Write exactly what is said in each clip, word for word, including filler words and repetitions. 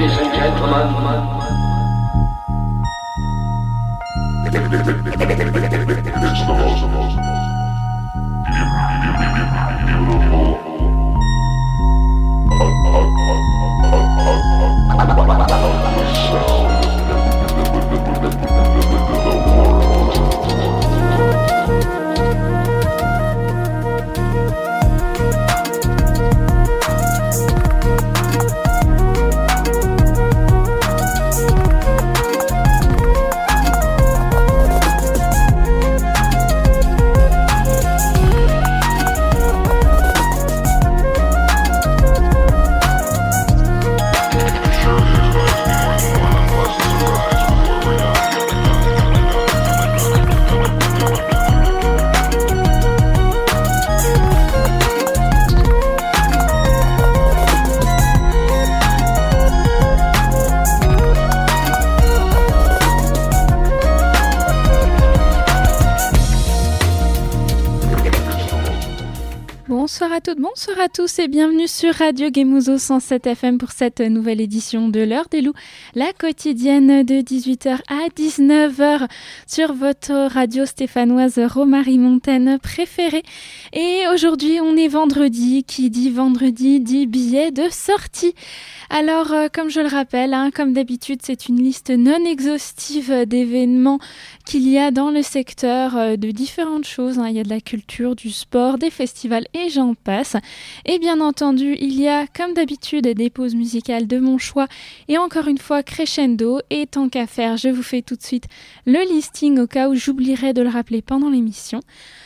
Ladies and gentlemen. It's the most beautiful. Bonsoir à toutes, bonsoir à tous et bienvenue sur Radio Gemouzo cent sept F M pour cette nouvelle édition de l'heure des loups, la quotidienne de dix-huit heures à dix-neuf heures sur votre radio stéphanoise Romary Montagne préférée. Et aujourd'hui on est vendredi, qui dit vendredi dit billet de sortie. Alors euh, comme je le rappelle, hein, comme d'habitude c'est une liste non exhaustive d'événements qu'il y a dans le secteur euh, de différentes choses, hein. Il y a de la culture, du sport, des festivals et j'en passe. Et bien entendu, il y a comme d'habitude des pauses musicales de mon choix et encore une fois crescendo. Et tant qu'à faire, je vous fais tout de suite le listing au cas où j'oublierais de le rappeler pendant l'émission.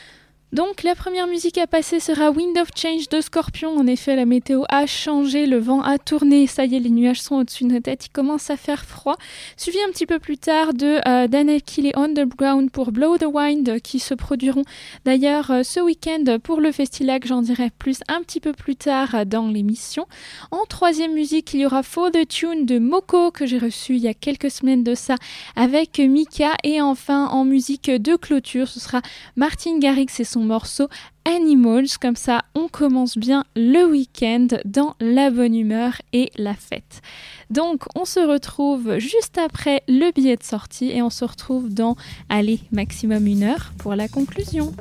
Donc la première musique à passer sera Wind of Change de Scorpion. En effet, la météo a changé, le vent a tourné, ça y est, les nuages sont au-dessus de nos têtes, il commence à faire froid. Suivi un petit peu plus tard de euh, Daniel Kill et Underground pour Blow the Wind, qui se produiront d'ailleurs euh, ce week-end pour le Festilac, j'en dirai plus un petit peu plus tard dans l'émission. En troisième musique, il y aura For the Tune de Moko, que j'ai reçu il y a quelques semaines de ça avec Mika. Et enfin, en musique de clôture, ce sera Martin Garrix et son morceau Animals. Comme ça on commence bien le week-end dans la bonne humeur et la fête. Donc on se retrouve juste après le billet de sortie et on se retrouve dans, allez, maximum une heure pour la conclusion.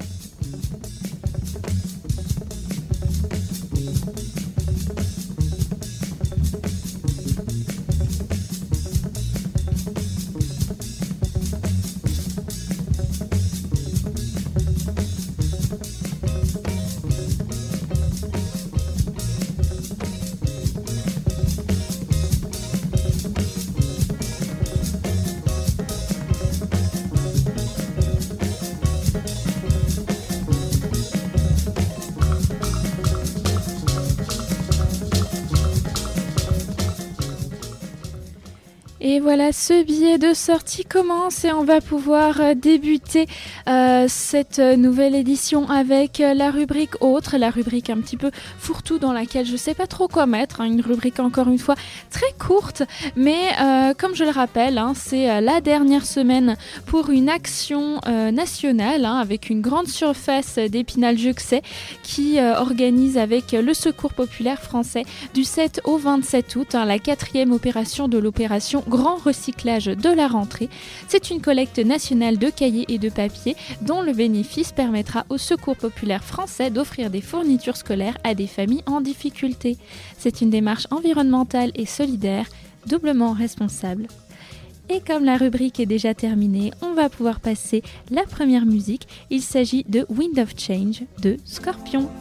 Et voilà, ce billet de sortie commence et on va pouvoir euh, débuter euh, cette nouvelle édition avec euh, la rubrique autre, la rubrique un petit peu fourre-tout dans laquelle je ne sais pas trop quoi mettre, hein, une rubrique encore une fois très courte, mais euh, comme je le rappelle, hein, c'est euh, la dernière semaine pour une action euh, nationale, hein, avec une grande surface d'Épinal-Juxey qui euh, organise avec le Secours populaire français du sept au vingt-sept août, hein, la quatrième opération de l'opération Grand recyclage de la rentrée. C'est une collecte nationale de cahiers et de papier dont le bénéfice permettra au Secours populaire français d'offrir des fournitures scolaires à des familles en difficulté. C'est une démarche environnementale et solidaire, doublement responsable. Et comme la rubrique est déjà terminée, on va pouvoir passer la première musique. Il s'agit de Wind of Change de Scorpion.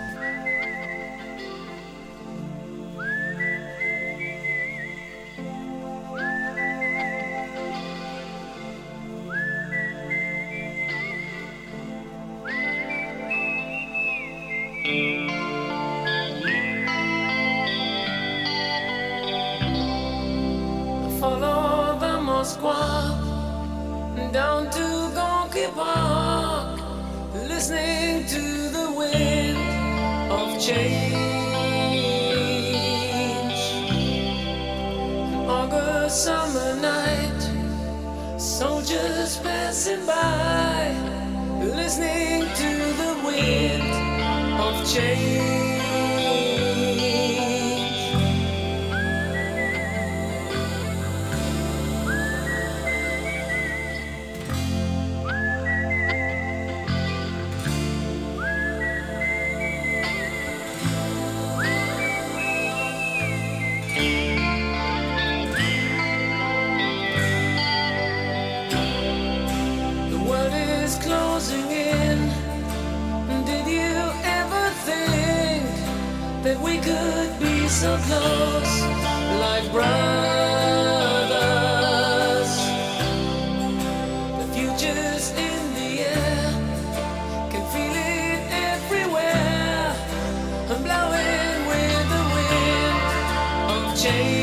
Follow the Moskwa down to Gonky Park, listening to the wind of change. An August summer night, soldiers passing by, listening to the wind of change. close like brothers. The future's in the air, can feel it everywhere. I'm blowing with the wind of change.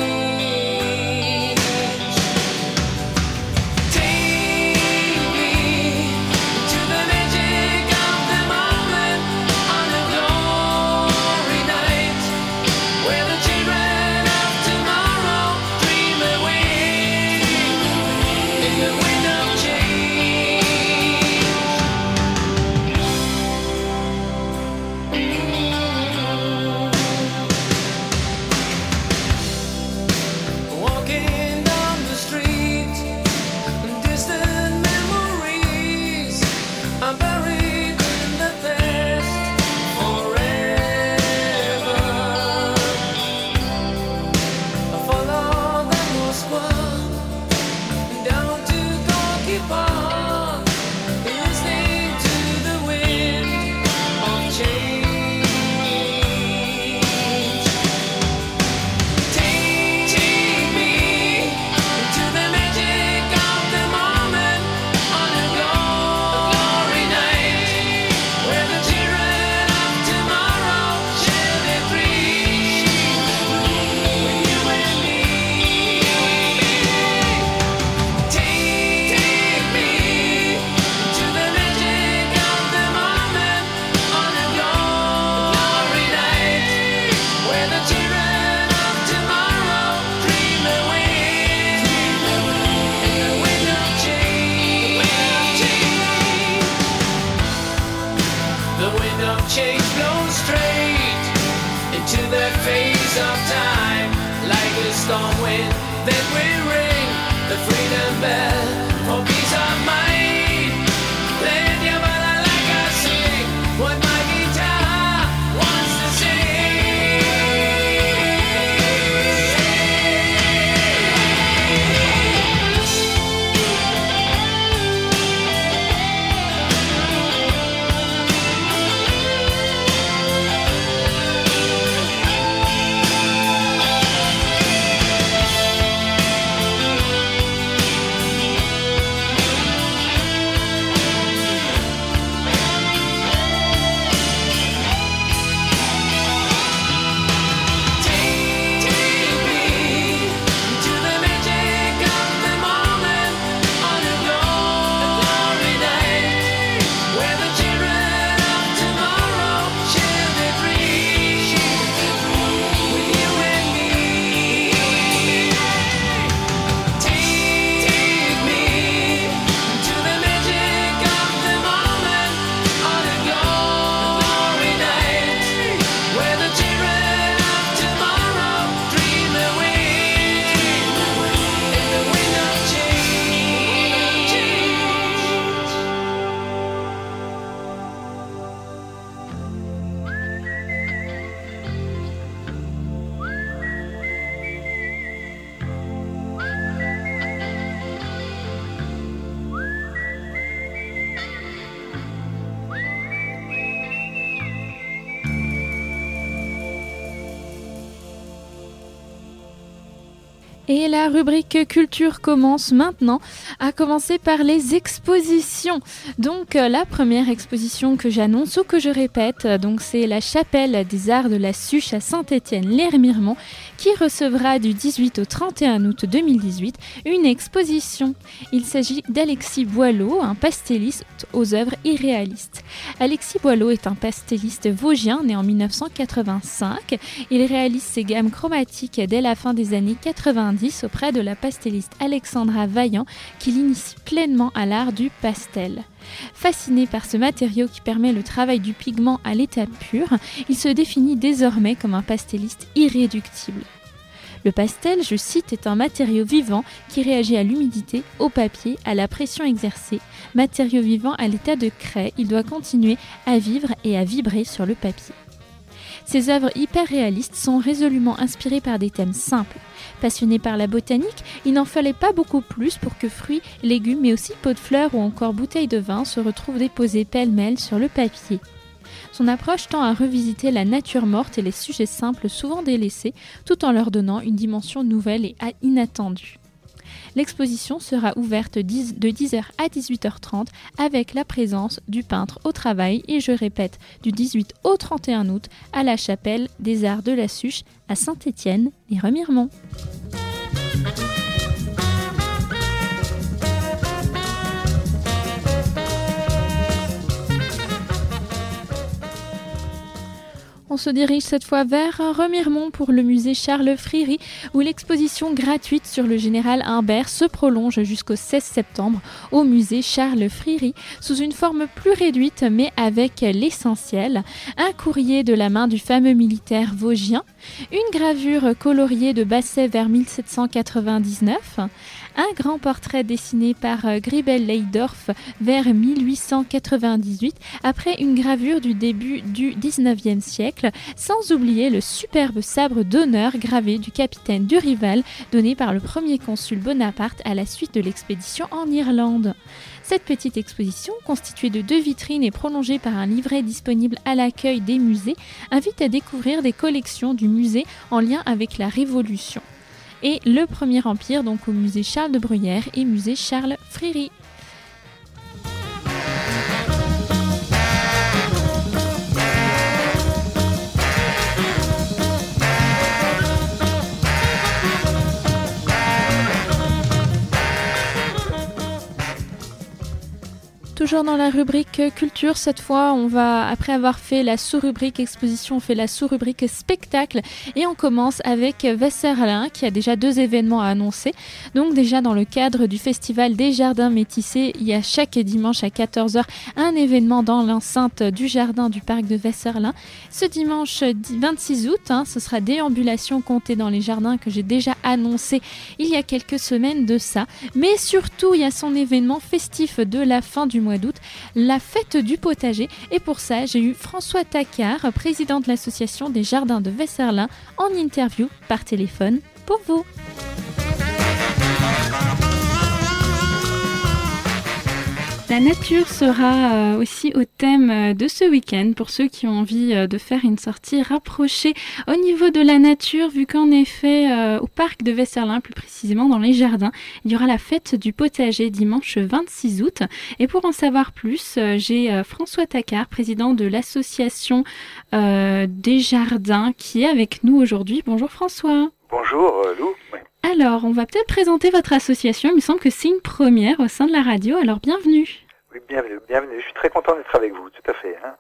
Et la rubrique culture commence maintenant, à commencer par les expositions. Donc euh, la première exposition que j'annonce ou que je répète, donc c'est la Chapelle des Arts de la Suche à Saint-Étienne-l'Hermiremont qui recevra du dix-huit au trente et un août deux mille dix-huit une exposition. Il s'agit d'Alexis Boileau, un pastelliste aux œuvres irréalistes. Alexis Boileau est un pastelliste vosgien né en mille neuf cent quatre-vingt-cinq. Il réalise ses gammes chromatiques dès la fin des années quatre-vingt-dix auprès de la pastelliste Alexandra Vaillant qui l'initie pleinement à l'art du pastel. Fasciné par ce matériau qui permet le travail du pigment à l'état pur, il se définit désormais comme un pastelliste irréductible. Le pastel, je cite, est un matériau vivant qui réagit à l'humidité, au papier, à la pression exercée. Matériau vivant à l'état de craie, il doit continuer à vivre et à vibrer sur le papier. Ces œuvres hyper réalistes sont résolument inspirées par des thèmes simples. Passionné par la botanique, il n'en fallait pas beaucoup plus pour que fruits, légumes, mais aussi pots de fleurs ou encore bouteilles de vin se retrouvent déposés pêle-mêle sur le papier. Son approche tend à revisiter la nature morte et les sujets simples souvent délaissés, tout en leur donnant une dimension nouvelle et inattendue. L'exposition sera ouverte de dix heures à dix-huit heures trente avec la présence du peintre au travail et je répète, du dix-huit au trente et un août à la chapelle des Arts de la Suche à Saint-Étienne et Remiremont. On se dirige cette fois vers Remiremont pour le musée Charles Friry où l'exposition gratuite sur le général Humbert se prolonge jusqu'au seize septembre au musée Charles Friry sous une forme plus réduite mais avec l'essentiel. Un courrier de la main du fameux militaire vosgien, une gravure coloriée de Basset vers mille sept cent quatre-vingt-dix-neuf, un grand portrait dessiné par Gribel Leydorf vers mille huit cent quatre-vingt-dix-huit après une gravure du début du dix-neuvième siècle, sans oublier le superbe sabre d'honneur gravé du capitaine Durival donné par le premier consul Bonaparte à la suite de l'expédition en Irlande. Cette petite exposition, constituée de deux vitrines et prolongée par un livret disponible à l'accueil des musées, invite à découvrir des collections du musée en lien avec la Révolution. Et le Premier Empire, donc au musée Charles de Bruyères et musée Charles Friry. Toujours dans la rubrique culture, cette fois, on va, après avoir fait la sous-rubrique exposition, on fait la sous-rubrique spectacle et on commence avec Weserlin qui a déjà deux événements à annoncer. Donc déjà dans le cadre du festival des Jardins Métissés, il y a chaque dimanche à quatorze heures un événement dans l'enceinte du jardin du parc de Weserlin. Ce dimanche vingt-six août, hein, ce sera déambulation comptée dans les jardins que j'ai déjà annoncé il y a quelques semaines de ça. Mais surtout, il y a son événement festif de la fin du mois d'août, la fête du potager. Et pour ça, j'ai eu François Tacquart, président de l'association des Jardins de Weserlin, en interview par téléphone pour vous. La nature sera euh, aussi au thème de ce week-end pour ceux qui ont envie euh, de faire une sortie rapprochée au niveau de la nature, vu qu'en effet, euh, au parc de Weserlin, plus précisément dans les jardins, il y aura la fête du potager dimanche vingt-six août. Et pour en savoir plus, euh, j'ai euh, François Tacquart, président de l'association euh, des jardins, qui est avec nous aujourd'hui. Bonjour François. Bonjour euh, Lou. Oui. Alors, on va peut-être présenter votre association. Il me semble que c'est une première au sein de la radio. Alors, bienvenue. Oui, bienvenue, bienvenue. Je suis très content d'être avec vous, tout à fait. Hein.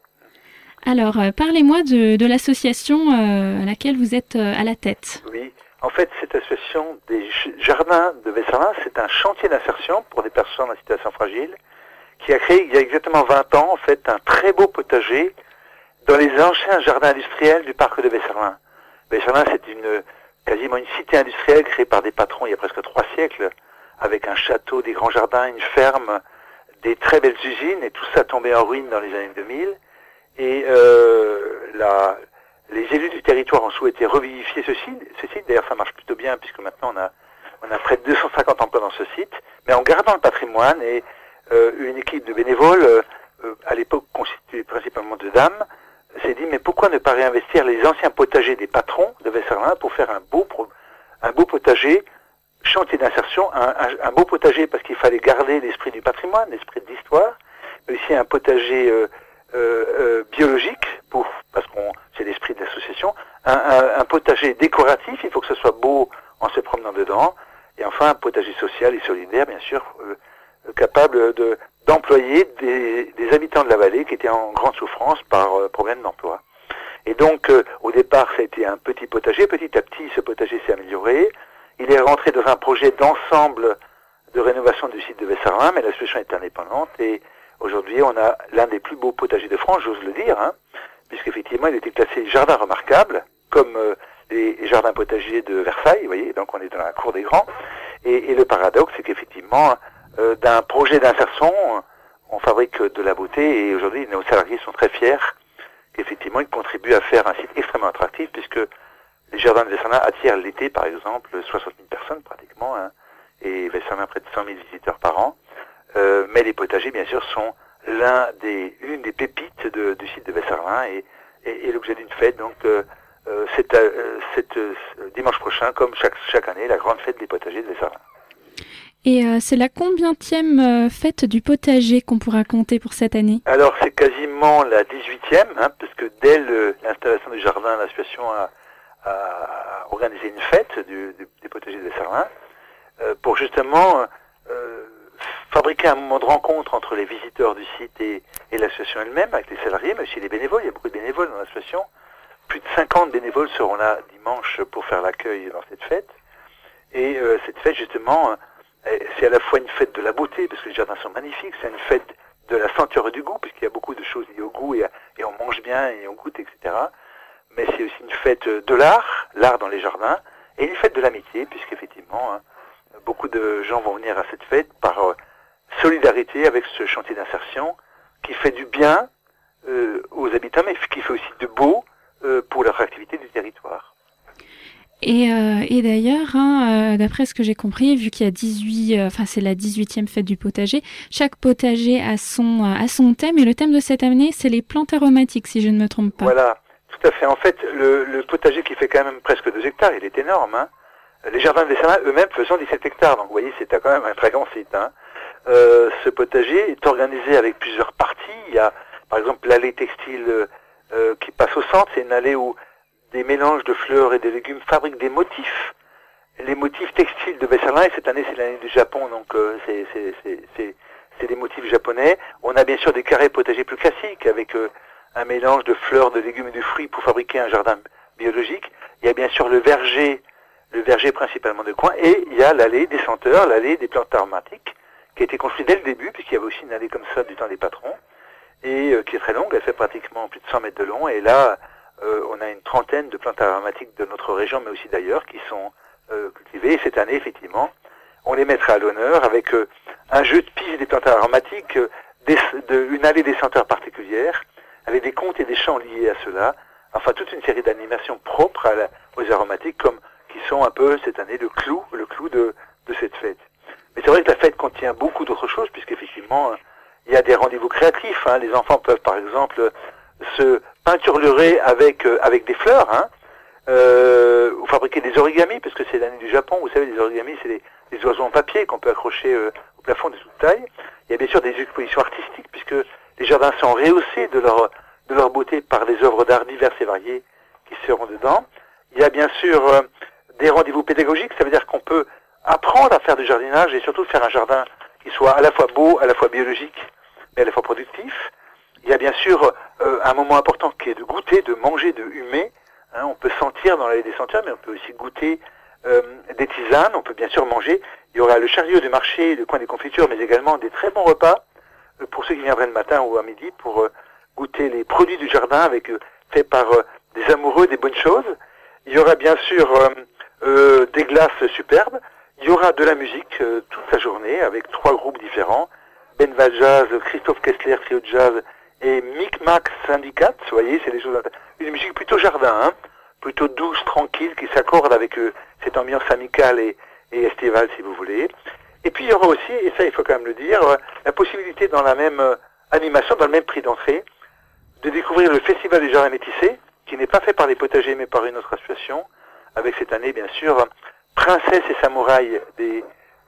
Alors, euh, parlez-moi de, de l'association euh, à laquelle vous êtes euh, à la tête. Oui, en fait, cette association des Jardins de Weserlin, c'est un chantier d'insertion pour des personnes en situation fragile qui a créé il y a exactement vingt ans, en fait, un très beau potager dans les anciens jardins industriels du parc de Weserlin. Weserlin, c'est une quasiment une cité industrielle créée par des patrons il y a presque trois siècles, avec un château, des grands jardins, une ferme, des très belles usines, et tout ça tombé en ruine dans les années deux mille. Et euh, la, les élus du territoire ont souhaité revivifier ce site. Ce site, d'ailleurs, ça marche plutôt bien, puisque maintenant on a, on a près de deux cent cinquante emplois dans ce site, mais en gardant le patrimoine, et euh, une équipe de bénévoles, euh, à l'époque constituée principalement de dames, s'est dit, mais pourquoi ne pas réinvestir les anciens potagers des patrons de Weserlin pour faire un beau, un beau potager, chantier d'insertion, un, un, un beau potager parce qu'il fallait garder l'esprit du patrimoine, l'esprit de l'histoire, mais aussi un potager euh, euh, euh, biologique, pour, parce qu'on c'est l'esprit de l'association, un, un, un potager décoratif, il faut que ce soit beau en se promenant dedans, et enfin un potager social et solidaire, bien sûr, euh, capable de d'employer des, des habitants de la vallée qui étaient en grande souffrance par euh, problème d'emploi. Et donc, euh, au départ, ça a été un petit potager. Petit à petit, ce potager s'est amélioré. Il est rentré dans un projet d'ensemble de rénovation du site de Weserlin, mais l'association est indépendante. Et aujourd'hui, on a l'un des plus beaux potagers de France, j'ose le dire, hein, puisqu'effectivement, il était classé jardin remarquable, comme euh, les jardins potagers de Versailles, vous voyez. Donc, on est dans la cour des grands. Et, et le paradoxe, c'est qu'effectivement, Euh, d'un projet d'insertion, on fabrique de la beauté et aujourd'hui nos salariés sont très fiers qu'effectivement ils contribuent à faire un site extrêmement attractif puisque les jardins de Weserlin attirent l'été par exemple soixante mille personnes pratiquement hein, et Weserlin près de cent mille visiteurs par an. Euh, mais les potagers bien sûr sont l'un des, l'une des pépites de, du site de Vesserlin et, et, et l'objet d'une fête. Donc, euh, euh, c'est, euh, c'est euh, dimanche prochain, comme chaque, chaque année, la grande fête des potagers de Vesserlin. Et euh, c'est la combientième euh, fête du potager qu'on pourra compter pour cette année? Alors, c'est quasiment la dix-huitième, hein, parce que dès le, l'installation du jardin, l'association a, a organisé une fête du, du, des potagers de Vesserlin euh, pour justement euh, fabriquer un moment de rencontre entre les visiteurs du site et, et l'association elle-même, avec les salariés, mais aussi les bénévoles. Il y a beaucoup de bénévoles dans l'association. Plus de cinquante bénévoles seront là dimanche pour faire l'accueil dans cette fête. Et euh, cette fête, justement, c'est à la fois une fête de la beauté, parce que les jardins sont magnifiques, c'est une fête de la senteur et du goût, puisqu'il y a beaucoup de choses liées au goût, et, à, et on mange bien, et on goûte, et cetera. Mais c'est aussi une fête de l'art, l'art dans les jardins, et une fête de l'amitié, puisqu'effectivement, hein, beaucoup de gens vont venir à cette fête par euh, solidarité avec ce chantier d'insertion, qui fait du bien euh, aux habitants, mais qui fait aussi de beau euh, pour l'attractivité du territoire. Et, euh, et d'ailleurs, hein, euh, d'après ce que j'ai compris, vu qu'il y a dix-huit, enfin euh, c'est la dix-huitième fête du potager, chaque potager a son, euh, a son thème, et le thème de cette année, c'est les plantes aromatiques, si je ne me trompe pas. Voilà, tout à fait. En fait, le, le potager qui fait quand même presque deux hectares, il est énorme. Hein. Les jardins de Vesserlin eux-mêmes faisant dix-sept hectares, donc vous voyez, c'est quand même un très grand site. Hein. Euh, ce potager est organisé avec plusieurs parties. Il y a, par exemple, l'allée textile euh, qui passe au centre, c'est une allée où des mélanges de fleurs et de légumes fabriquent des motifs. Les motifs textiles de Vesserlin, et cette année c'est l'année du Japon, donc euh, c'est, c'est, c'est, c'est, c'est des motifs japonais. On a bien sûr des carrés potagers plus classiques, avec euh, un mélange de fleurs, de légumes et de fruits pour fabriquer un jardin biologique. Il y a bien sûr le verger, le verger principalement de coin, et il y a l'allée des senteurs, l'allée des plantes aromatiques, qui a été construite dès le début, puisqu'il y avait aussi une allée comme ça du temps des patrons, et euh, qui est très longue, elle fait pratiquement plus de cent mètres de long, et là, Euh, on a une trentaine de plantes aromatiques de notre région, mais aussi d'ailleurs, qui sont euh, cultivées. Et cette année, effectivement, on les mettra à l'honneur avec euh, un jeu de piste des plantes aromatiques, euh, des, de, une allée des senteurs particulières, avec des contes et des chants liés à cela. Enfin, toute une série d'animations propres à la, aux aromatiques, comme qui sont un peu cette année le clou, le clou de, de cette fête. Mais c'est vrai que la fête contient beaucoup d'autres choses, puisqu'effectivement, euh, il y a des rendez-vous créatifs. Hein. Les enfants peuvent, par exemple, se peinturerait avec euh, avec des fleurs, hein, euh, ou fabriquer des origamis, parce que c'est l'année du Japon. Vous savez, les origamis, c'est des, des oiseaux en papier qu'on peut accrocher euh, au plafond de toute taille. Il y a bien sûr des expositions artistiques, puisque les jardins sont rehaussés de leur de leur beauté par des œuvres d'art diverses et variées qui seront dedans. Il y a bien sûr euh, des rendez-vous pédagogiques, ça veut dire qu'on peut apprendre à faire du jardinage et surtout faire un jardin qui soit à la fois beau, à la fois biologique, mais à la fois productif. Il y a bien sûr euh, un moment important qui est de goûter, de manger, de humer. Hein, on peut sentir dans l'allée des senteurs, mais on peut aussi goûter euh, des tisanes. On peut bien sûr manger. Il y aura le chariot de marché, le coin des confitures, mais également des très bons repas euh, pour ceux qui viendraient le matin ou à midi pour euh, goûter les produits du jardin avec euh, faits par euh, des amoureux des bonnes choses. Il y aura bien sûr euh, euh, des glaces superbes. Il y aura de la musique euh, toute la journée avec trois groupes différents. Benva Jazz, Christophe Kessler, Trio de Jazz, et Micmac Syndicat, vous voyez, c'est des choses, une musique plutôt jardin, hein, plutôt douce, tranquille, qui s'accorde avec euh, cette ambiance amicale et, et estivale, si vous voulez. Et puis il y aura aussi, et ça il faut quand même le dire, euh, la possibilité dans la même euh, animation, dans le même prix d'entrée, de découvrir le Festival des Jardins Métissés, qui n'est pas fait par les potagers, mais par une autre association, avec cette année, bien sûr, Princesse et Samouraï des,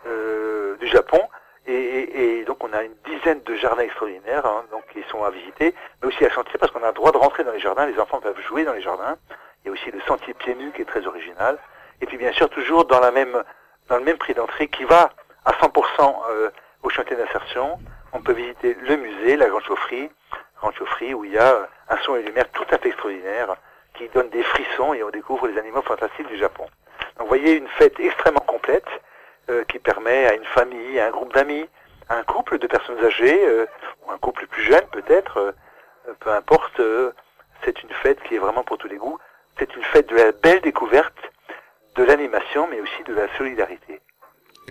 euh, du Japon. Et, et, et donc on a une dizaine de jardins extraordinaires, hein, donc qui sont à visiter, mais aussi à chantier, parce qu'on a le droit de rentrer dans les jardins, les enfants peuvent jouer dans les jardins. Il y a aussi le sentier pieds nus qui est très original. Et puis bien sûr toujours dans la même dans le même prix d'entrée qui va à cent pour cent euh, au chantier d'insertion. On peut visiter le musée, la grande chaufferie, grande chaufferie où il y a un son et une lumière tout à fait extraordinaire qui donne des frissons et on découvre les animaux fantastiques du Japon. Donc vous voyez une fête extrêmement complète. Euh, qui permet à une famille, à un groupe d'amis, à un couple de personnes âgées, euh, ou un couple plus jeune peut-être, euh, peu importe, euh, c'est une fête qui est vraiment pour tous les goûts. C'est une fête de la belle découverte, de l'animation, mais aussi de la solidarité.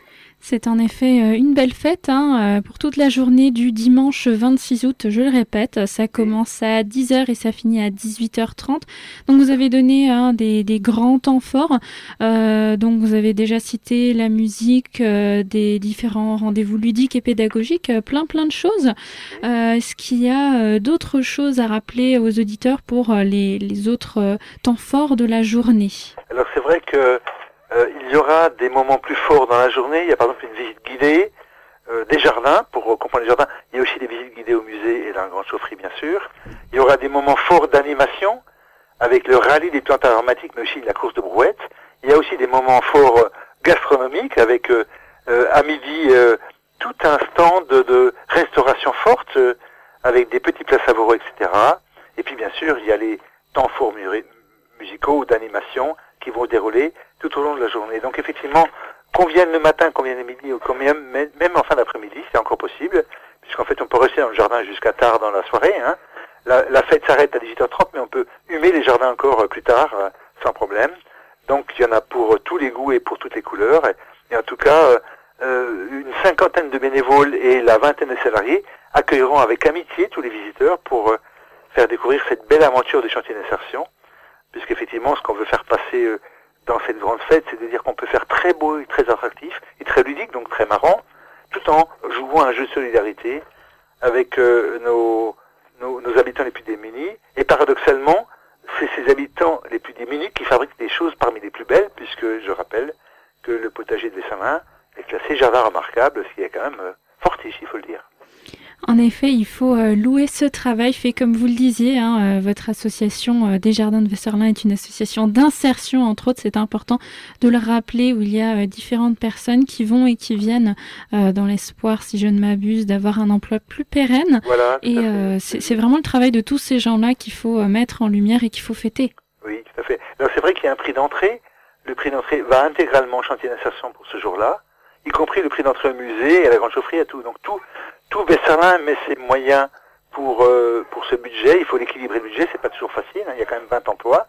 C'est en effet euh, une belle fête hein, euh, pour toute la journée du dimanche vingt-six août, je le répète. Ça commence à dix heures et ça finit à dix-huit heures trente. Donc vous avez donné hein, des, des grands temps forts. Euh, donc vous avez déjà cité la musique, euh, des différents rendez-vous ludiques et pédagogiques, euh, plein plein de choses. Euh, est-ce qu'il y a euh, d'autres choses à rappeler aux auditeurs pour euh, les, les autres euh, temps forts de la journée? Alors c'est vrai que Euh, il y aura des moments plus forts dans la journée. Il y a par exemple une visite guidée euh, des jardins, pour euh, comprendre les jardins. Il y a aussi des visites guidées au musée et dans la grande chaufferie, bien sûr. Il y aura des moments forts d'animation, avec le rallye des plantes aromatiques, mais aussi la course de brouette. Il y a aussi des moments forts euh, gastronomiques, avec euh, euh, à midi euh, tout un stand de, de restauration forte, euh, avec des petits plats savoureux, et cetera. Et puis bien sûr, il y a les temps forts mu- musicaux ou d'animation qui vont dérouler tout au long de la journée. Donc effectivement, qu'on vienne le matin, qu'on vienne le midi, ou qu'on vienne même en fin d'après-midi, c'est encore possible, puisqu'en fait on peut rester dans le jardin jusqu'à tard dans la soirée. Hein. La, la fête s'arrête à dix-huit heures trente, mais on peut humer les jardins encore euh, plus tard, euh, sans problème. Donc il y en a pour euh, tous les goûts et pour toutes les couleurs. Et, et en tout cas, euh, euh, une cinquantaine de bénévoles et la vingtaine de salariés accueilleront avec amitié tous les visiteurs pour euh, faire découvrir cette belle aventure des chantiers d'insertion. Puisqu'effectivement, ce qu'on veut faire passer euh, dans cette grande fête, c'est de dire qu'on peut faire très beau et très attractif, et très ludique, donc très marrant, tout en jouant un jeu de solidarité avec euh, nos, nos, nos habitants les plus démunis. Et paradoxalement, c'est ces habitants les plus démunis qui fabriquent des choses parmi les plus belles, puisque je rappelle que le potager de Vessalin est classé jardin remarquable, ce qui est quand même euh, fortiche, il faut le dire. En effet, il faut euh, louer ce travail fait comme vous le disiez. Hein, euh, votre association euh, des Jardins de Vesserlin est une association d'insertion, entre autres. C'est important de le rappeler, où il y a euh, différentes personnes qui vont et qui viennent euh, dans l'espoir, si je ne m'abuse, d'avoir un emploi plus pérenne. Voilà, et euh, c'est, c'est vraiment le travail de tous ces gens-là qu'il faut euh, mettre en lumière et qu'il faut fêter. Oui, tout à fait. Alors c'est vrai qu'il y a un prix d'entrée. Le prix d'entrée va intégralement au chantier d'insertion pour ce jour-là, y compris le prix d'entrée au musée et à la grande chaufferie et tout. Donc tout Tout Vesserlin met ses moyens pour euh, pour ce budget. Il faut l'équilibrer le budget, c'est pas toujours facile. Hein, il y a quand même vingt emplois.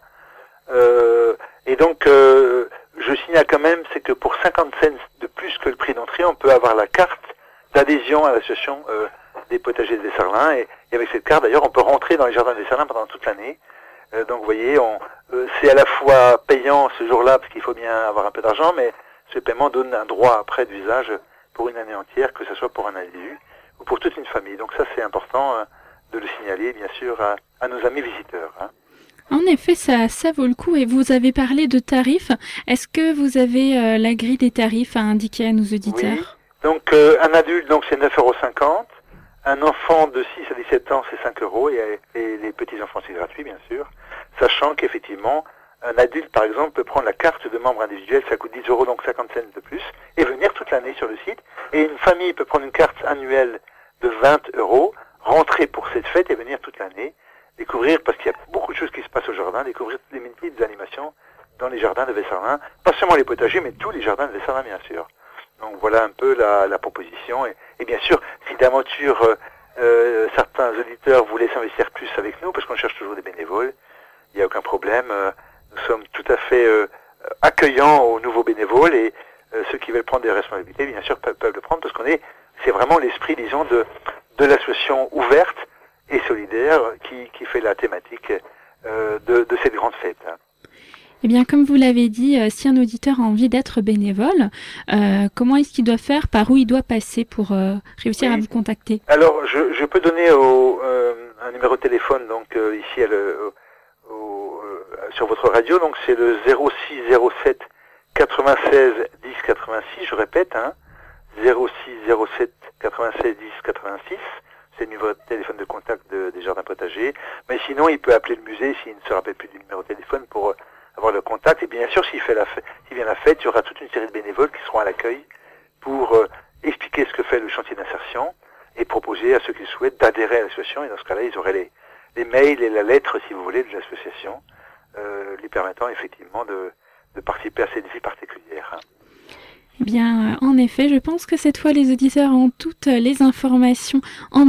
Euh, et donc, euh, je signale quand même, c'est que pour cinquante cents de plus que le prix d'entrée, on peut avoir la carte d'adhésion à l'association euh, des potagers de Vesserlin. Et, et avec cette carte, d'ailleurs, on peut rentrer dans les jardins de Vesserlin pendant toute l'année. Euh, donc, vous voyez, on, euh, c'est à la fois payant ce jour-là, parce qu'il faut bien avoir un peu d'argent, mais ce paiement donne un droit après d'usage pour une année entière, que ce soit pour un individu ou pour toute une famille. Donc ça, c'est important euh, de le signaler, bien sûr, à, à nos amis visiteurs. Hein. En effet, ça, ça vaut le coup. Et vous avez parlé de tarifs. Est-ce que vous avez euh, la grille des tarifs à indiquer à nos auditeurs? Oui. Donc, euh, un adulte, donc c'est neuf euros cinquante. Un enfant de six à dix-sept ans, c'est cinq euros. Et, et les petits-enfants, c'est gratuit, bien sûr. Sachant qu'effectivement, un adulte, par exemple, peut prendre la carte de membre individuel, ça coûte dix euros, donc cinquante cents de plus, et venir toute l'année sur le site. Et une famille peut prendre une carte annuelle de vingt euros, rentrer pour cette fête et venir toute l'année, découvrir, parce qu'il y a beaucoup de choses qui se passent au jardin, découvrir toutes les multiples animations dans les jardins de Vesserlin, pas seulement les potagers, mais tous les jardins de Vesserlin, bien sûr. Donc voilà un peu la, la proposition. Et, et bien sûr, si d'aventure euh, euh, certains auditeurs voulaient s'investir plus avec nous, parce qu'on cherche toujours des bénévoles, il n'y a aucun problème. Euh, nous sommes tout à fait euh, accueillants aux nouveaux bénévoles, et euh, ceux qui veulent prendre des responsabilités, bien sûr, peuvent, peuvent le prendre, parce qu'on est, c'est vraiment l'esprit, disons, de, de l'association ouverte et solidaire qui, qui fait la thématique euh, de, de cette grande fête. Hein. Eh bien, comme vous l'avez dit, euh, si un auditeur a envie d'être bénévole, euh, comment est-ce qu'il doit faire, par où il doit passer pour euh, réussir oui. à vous contacter? Alors, je, je peux donner au, euh, un numéro de téléphone, donc euh, ici à le, au, au, euh, sur votre radio, donc c'est le zéro six zéro sept quatre-vingt-seize dix quatre-vingt-six, je répète, hein, zéro six zéro sept quatre-vingt-seize dix quatre-vingt-six, c'est le numéro de téléphone de contact de, des jardins potagers. Mais sinon, il peut appeler le musée s'il ne se rappelle plus du numéro de téléphone pour euh, avoir le contact. Et bien sûr, s'il fait la fête, s'il vient à la fête, il y aura toute une série de bénévoles qui seront à l'accueil pour euh, expliquer ce que fait le chantier d'insertion et proposer à ceux qui le souhaitent d'adhérer à l'association. Et dans ce cas-là, ils auraient les, les mails et la lettre, si vous voulez, de l'association, euh, lui permettant effectivement de, de participer à cette vie particulière. Hein. Eh bien, en effet, je pense que cette fois, les auditeurs ont toutes les informations en main pour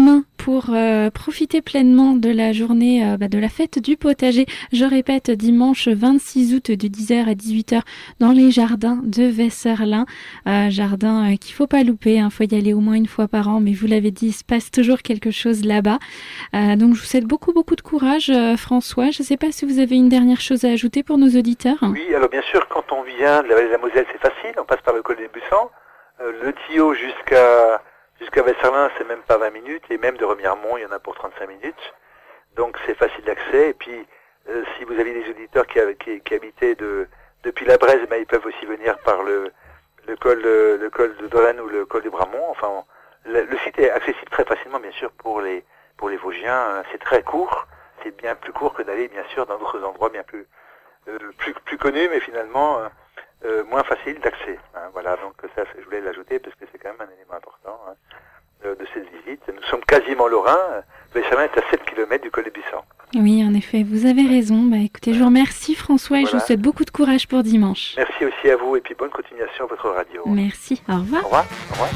pour euh, profiter pleinement de la journée euh, bah, de la fête du potager. Je répète, dimanche vingt-six août de dix heures à dix-huit heures dans les jardins de Vesserlin. Euh, jardin euh, qu'il faut pas louper, il hein, faut y aller au moins une fois par an, mais vous l'avez dit, il se passe toujours quelque chose là-bas. Euh, donc je vous souhaite beaucoup beaucoup de courage, euh, François. Je ne sais pas si vous avez une dernière chose à ajouter pour nos auditeurs. Oui, alors bien sûr, quand on vient de la vallée de la Moselle, c'est facile, on passe par le col des Buissons. Euh, le Tillot jusqu'à jusqu'à Vesserlin, c'est même pas vingt minutes, et même de Remiremont, il y en a pour trente-cinq minutes. Donc c'est facile d'accès. Et puis, euh, si vous avez des auditeurs qui, qui, qui habitaient de, depuis la Bresse, ben, ils peuvent aussi venir par le, le col de, le col de Dolane ou le col de Bramont. Enfin, le, le site est accessible très facilement, bien sûr, pour les pour les Vosgiens. C'est très court. C'est bien plus court que d'aller, bien sûr, dans d'autres endroits bien plus euh, plus, plus connus, mais finalement euh, euh, moins facile d'accès. Hein, voilà, donc ça, je voulais l'ajouter parce que c'est quand même un élément important hein, de, de cette visite. Nous sommes quasiment lorrains. Vesserlin est à sept kilomètres du col des Buissons. Oui, en effet, vous avez raison. Bah, écoutez, je vous remercie François et voilà. Je vous souhaite beaucoup de courage pour dimanche. Merci aussi à vous et puis bonne continuation à votre radio. Merci, au revoir. Au revoir. Au revoir.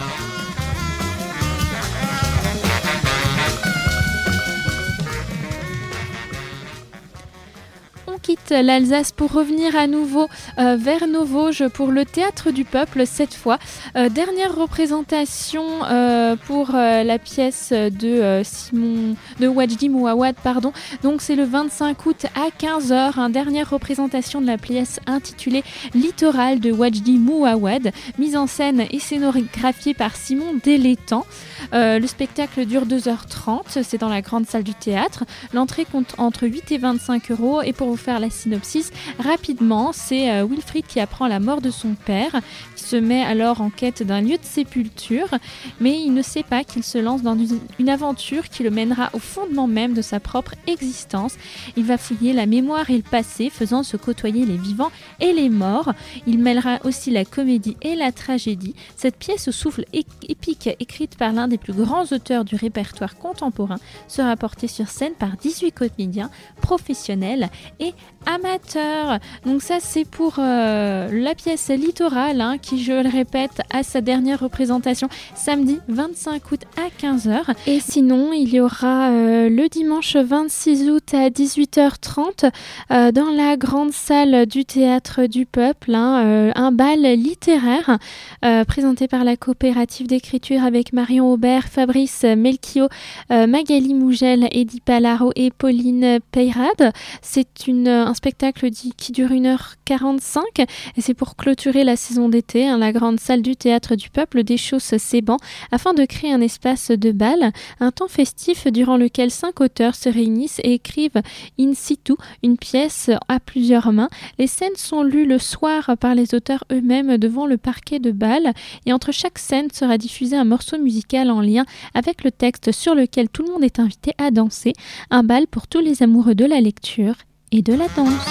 On quitte l'Alsace pour revenir à nouveau euh, vers nos Vosges pour le Théâtre du Peuple cette fois. Euh, dernière représentation euh, pour euh, la pièce de euh, Simon de Wajdi Mouawad, pardon. Donc c'est le vingt-cinq août à quinze heures, une dernière représentation de la pièce intitulée Littoral de Wajdi Mouawad, mise en scène et scénographiée par Simon Delétan. Euh, le spectacle dure deux heures trente, c'est dans la grande salle du théâtre. L'entrée compte entre huit et vingt-cinq euros et pour vous faire la synopsis rapidement, c'est euh, Wilfried qui apprend la mort de son père, qui se met alors en quête d'un lieu de sépulture, mais il ne sait pas qu'il se lance dans une, une aventure qui le mènera au fondement même de sa propre existence. Il va fouiller la mémoire et le passé, faisant se côtoyer les vivants et les morts. Il mêlera aussi la comédie et la tragédie. Cette pièce au souffle é- épique, écrite par l'un des plus grands auteurs du répertoire contemporain, sera portée sur scène par dix-huit comédiens professionnels et amateurs. Donc ça c'est pour euh, la pièce Littoral hein, qui, je le répète, a sa dernière représentation samedi vingt-cinq août à quinze heures. Et sinon il y aura euh, le dimanche vingt-six août à dix-huit heures trente euh, dans la grande salle du Théâtre du Peuple hein, euh, un bal littéraire euh, présenté par la coopérative d'écriture avec Marion Aubert, Fabrice Melchior, euh, Magali Mougel, Eddy Palaro et Pauline Peyrade. C'est une, un spectacle qui dure une heure quarante-cinq et c'est pour clôturer la saison d'été. Hein, la grande salle du Théâtre du Peuple déchausse ses bancs afin de créer un espace de bal, un temps festif durant lequel cinq auteurs se réunissent et écrivent in situ une pièce à plusieurs mains. Les scènes sont lues le soir par les auteurs eux-mêmes devant le parquet de bal et entre chaque scène sera diffusé un morceau musical en lien avec le texte sur lequel tout le monde est invité à danser. Un bal pour tous les amoureux de la lecture et de la danse.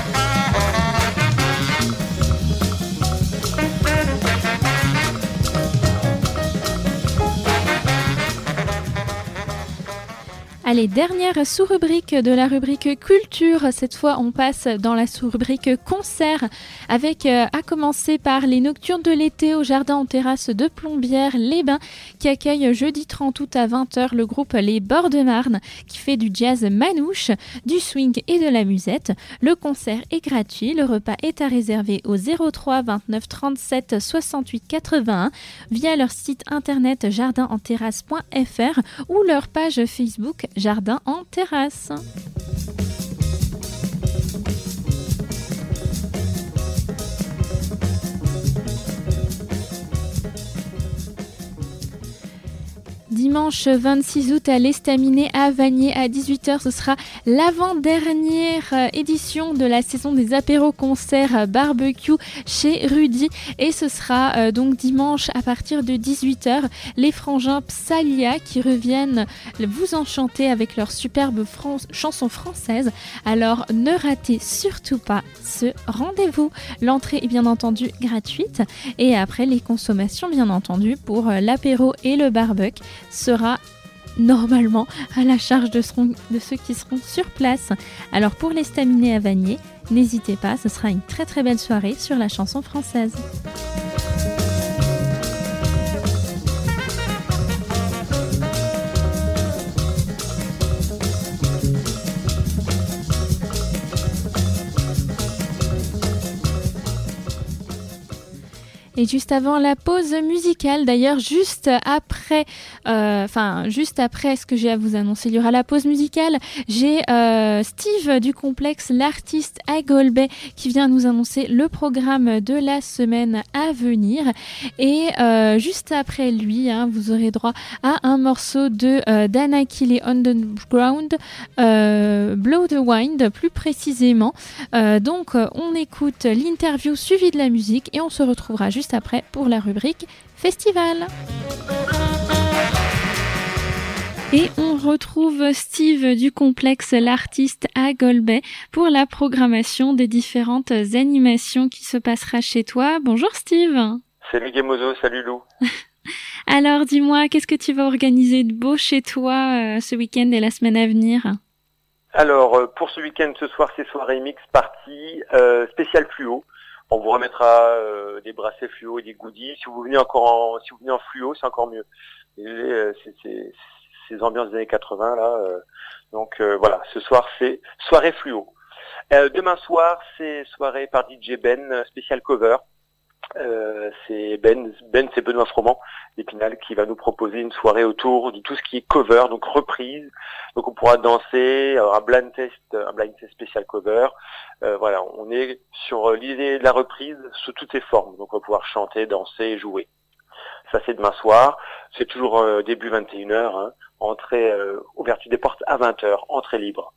Allez, dernière sous-rubrique de la rubrique culture. Cette fois, on passe dans la sous-rubrique concert avec, euh, à commencer par les Nocturnes de l'été au jardin en terrasse de Plombières-les-Bains qui accueille jeudi trente août à vingt heures le groupe Les Bords de Marne qui fait du jazz manouche, du swing et de la musette. Le concert est gratuit. Le repas est à réserver au zéro trois vingt-neuf trente-sept soixante-huit quatre-vingt-un via leur site internet jardin en terrasse point f r ou leur page Facebook Jardin en terrasse. Dimanche vingt-six août à l'Estaminet à Vanier à dix-huit heures, ce sera l'avant-dernière édition de la saison des apéros-concerts barbecue chez Rudy et ce sera euh, donc dimanche à partir de dix-huit heures les frangins Psalia qui reviennent vous enchanter avec leur superbe fran- chanson française. Alors ne ratez surtout pas ce rendez-vous. L'entrée est bien entendu gratuite et après les consommations bien entendu pour euh, l'apéro et le barbecue sera normalement à la charge de, seront, de ceux qui seront sur place. Alors pour l'Estaminet à Vanier, n'hésitez pas, ce sera une très très belle soirée sur la chanson française. Et juste avant la pause musicale, d'ailleurs, juste après, enfin, euh, juste après ce que j'ai à vous annoncer, il y aura la pause musicale. J'ai euh, Steve du complexe L'artiste à Golbet qui vient nous annoncer le programme de la semaine à venir. Et euh, juste après lui, hein, vous aurez droit à un morceau de euh, Dana Keeley Underground, euh, Blow the Wind, plus précisément. Euh, donc, on écoute l'interview suivie de la musique et on se retrouvera juste après pour la rubrique Festival. Et on retrouve Steve du complexe L'artiste à Golbet pour la programmation des différentes animations qui se passera chez toi. Bonjour Steve. Salut Gemozo, salut Lou. Alors dis-moi, qu'est-ce que tu vas organiser de beau chez toi euh, ce week-end et la semaine à venir ? Alors, euh, pour ce week-end, ce soir, c'est soirée mix party euh, spéciale fluo. On vous remettra euh, des bracelets fluo et des goodies. Si vous venez encore en, si vous venez en fluo, c'est encore mieux. Et, euh, c'est, c'est, ces ambiances des années quatre-vingts là. Euh, donc euh, voilà, ce soir c'est soirée fluo. Euh, demain soir, c'est soirée par D J Ben, spécial cover. Euh, c'est Ben, Ben c'est Benoît Froment d'Épinal qui va nous proposer une soirée autour de tout ce qui est cover, donc reprise. Donc on pourra danser, alors un blind test, un blind test spécial cover. Euh, voilà, on est sur l'idée de la reprise sous toutes ses formes. Donc on va pouvoir chanter, danser et jouer. Ça c'est demain soir. C'est toujours euh, début vingt et une heures. Hein. Entrée, euh, ouverture des portes à vingt heures, entrée libre.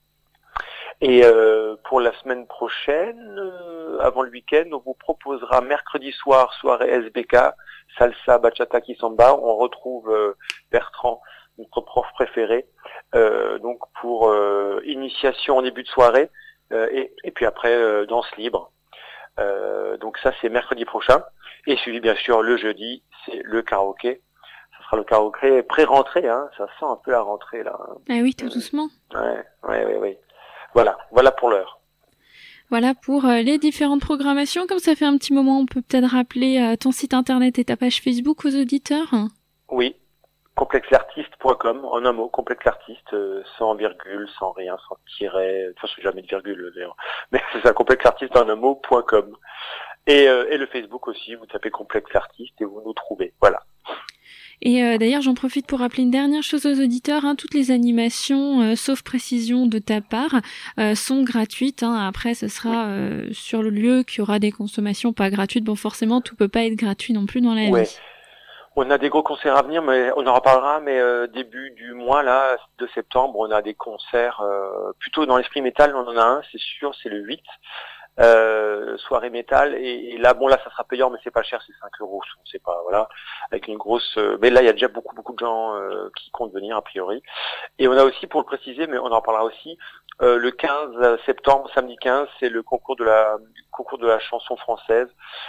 Et euh, pour la semaine prochaine, euh, avant le week-end, on vous proposera mercredi soir, soirée S B K, salsa, bachata, kizomba. On retrouve euh, Bertrand, notre prof préféré, euh, donc pour euh, initiation en début de soirée, euh, et, et puis après euh, danse libre. Euh, donc ça c'est mercredi prochain. Et suivi bien sûr le jeudi, c'est le karaoké. Ça sera le karaoké pré-rentrée, hein. Ça sent un peu la rentrée là. Ah oui, tout doucement. Ouais, ouais, ouais, ouais. Voilà, voilà pour l'heure. Voilà pour euh, les différentes programmations. Comme ça fait un petit moment, on peut peut-être rappeler euh, ton site internet et ta page Facebook aux auditeurs. Oui, complexe l'artiste point com, en un mot, complexe l'artiste, euh, sans virgule, sans rien, sans tiret, de toute façon jamais de virgule d'ailleurs, mais c'est ça, complexe l'artiste en un mot, point com. Et, euh, et le Facebook aussi, vous tapez complexe l'artiste et vous nous trouvez, voilà. Et euh, d'ailleurs, j'en profite pour rappeler une dernière chose aux auditeurs. Hein, toutes les animations, euh, sauf précision de ta part, euh, sont gratuites. Hein. Après, ce sera euh, sur le lieu qu'il y aura des consommations pas gratuites. Bon, forcément, tout peut pas être gratuit non plus dans la ouais. vie. On a des gros concerts à venir, mais on en reparlera. Mais euh, début du mois là, de septembre, on a des concerts euh, plutôt dans l'esprit métal. On en a un, c'est sûr, c'est le huit. Euh, soirée métal et, et là bon là ça sera payant mais c'est pas cher, c'est cinq euros, on sait pas, voilà, avec une grosse euh, mais là il y a déjà beaucoup beaucoup de gens euh, qui comptent venir a priori. Et on a aussi, pour le préciser, mais on en parlera aussi, euh, le quinze septembre, samedi quinze, c'est le concours de la concours de la chanson française.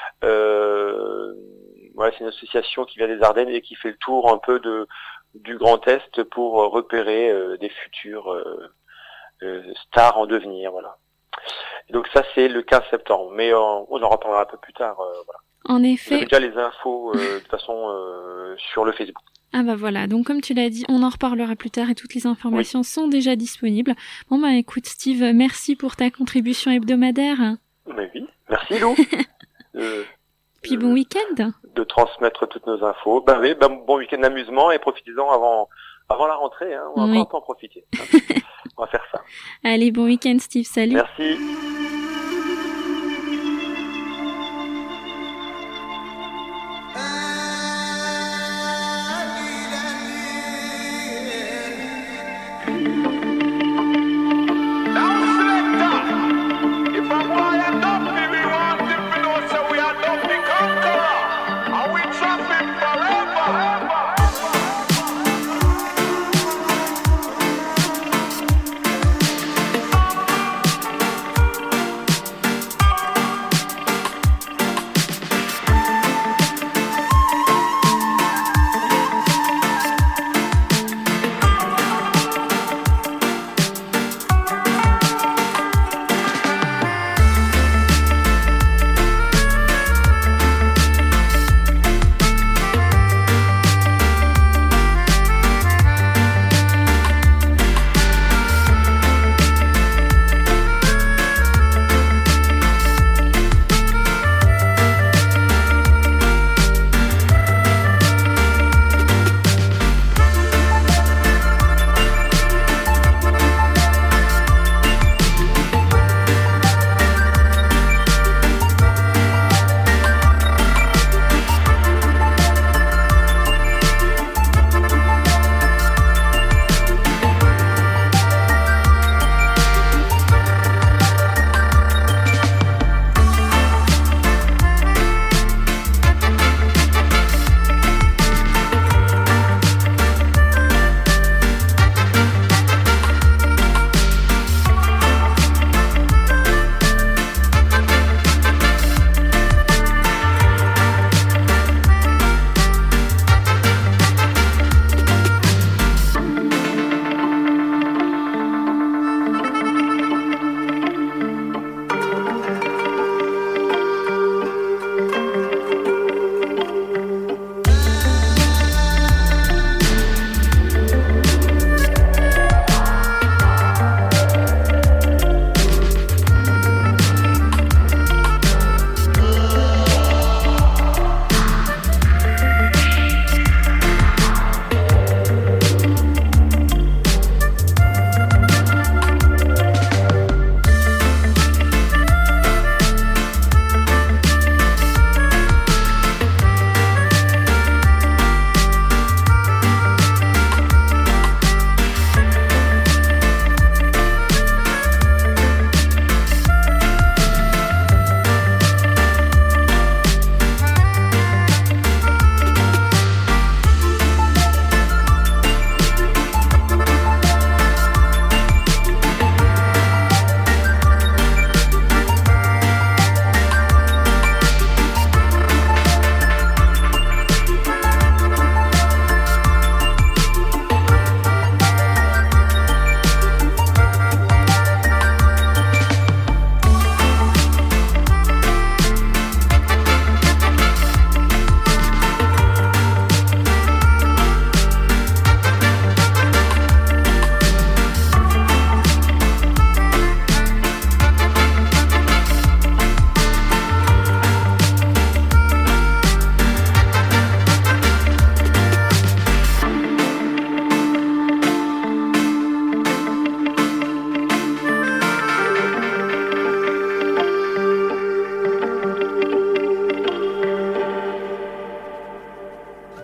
Euh, voilà, c'est une association qui vient des Ardennes et qui fait le tour un peu de du Grand Est pour repérer euh, des futurs euh, euh, stars en devenir, voilà. Et donc ça c'est le quinze septembre, mais euh, on en reparlera un peu plus tard. Euh, voilà. En effet. Vous avez déjà les infos euh, de toute façon euh, sur le Facebook. Ah bah voilà, donc comme tu l'as dit, on en reparlera plus tard et toutes les informations oui. sont déjà disponibles. Bon bah écoute Steve, merci pour ta contribution hebdomadaire. Mais oui, merci Lou. euh, Puis bon week-end. De transmettre toutes nos infos. Ben oui, ben, bon week-end d'amusement et profitez-en avant avant la rentrée, hein. On va oui. encore en profiter. Hein. On va faire ça. Allez, bon week-end Steve, salut. Merci.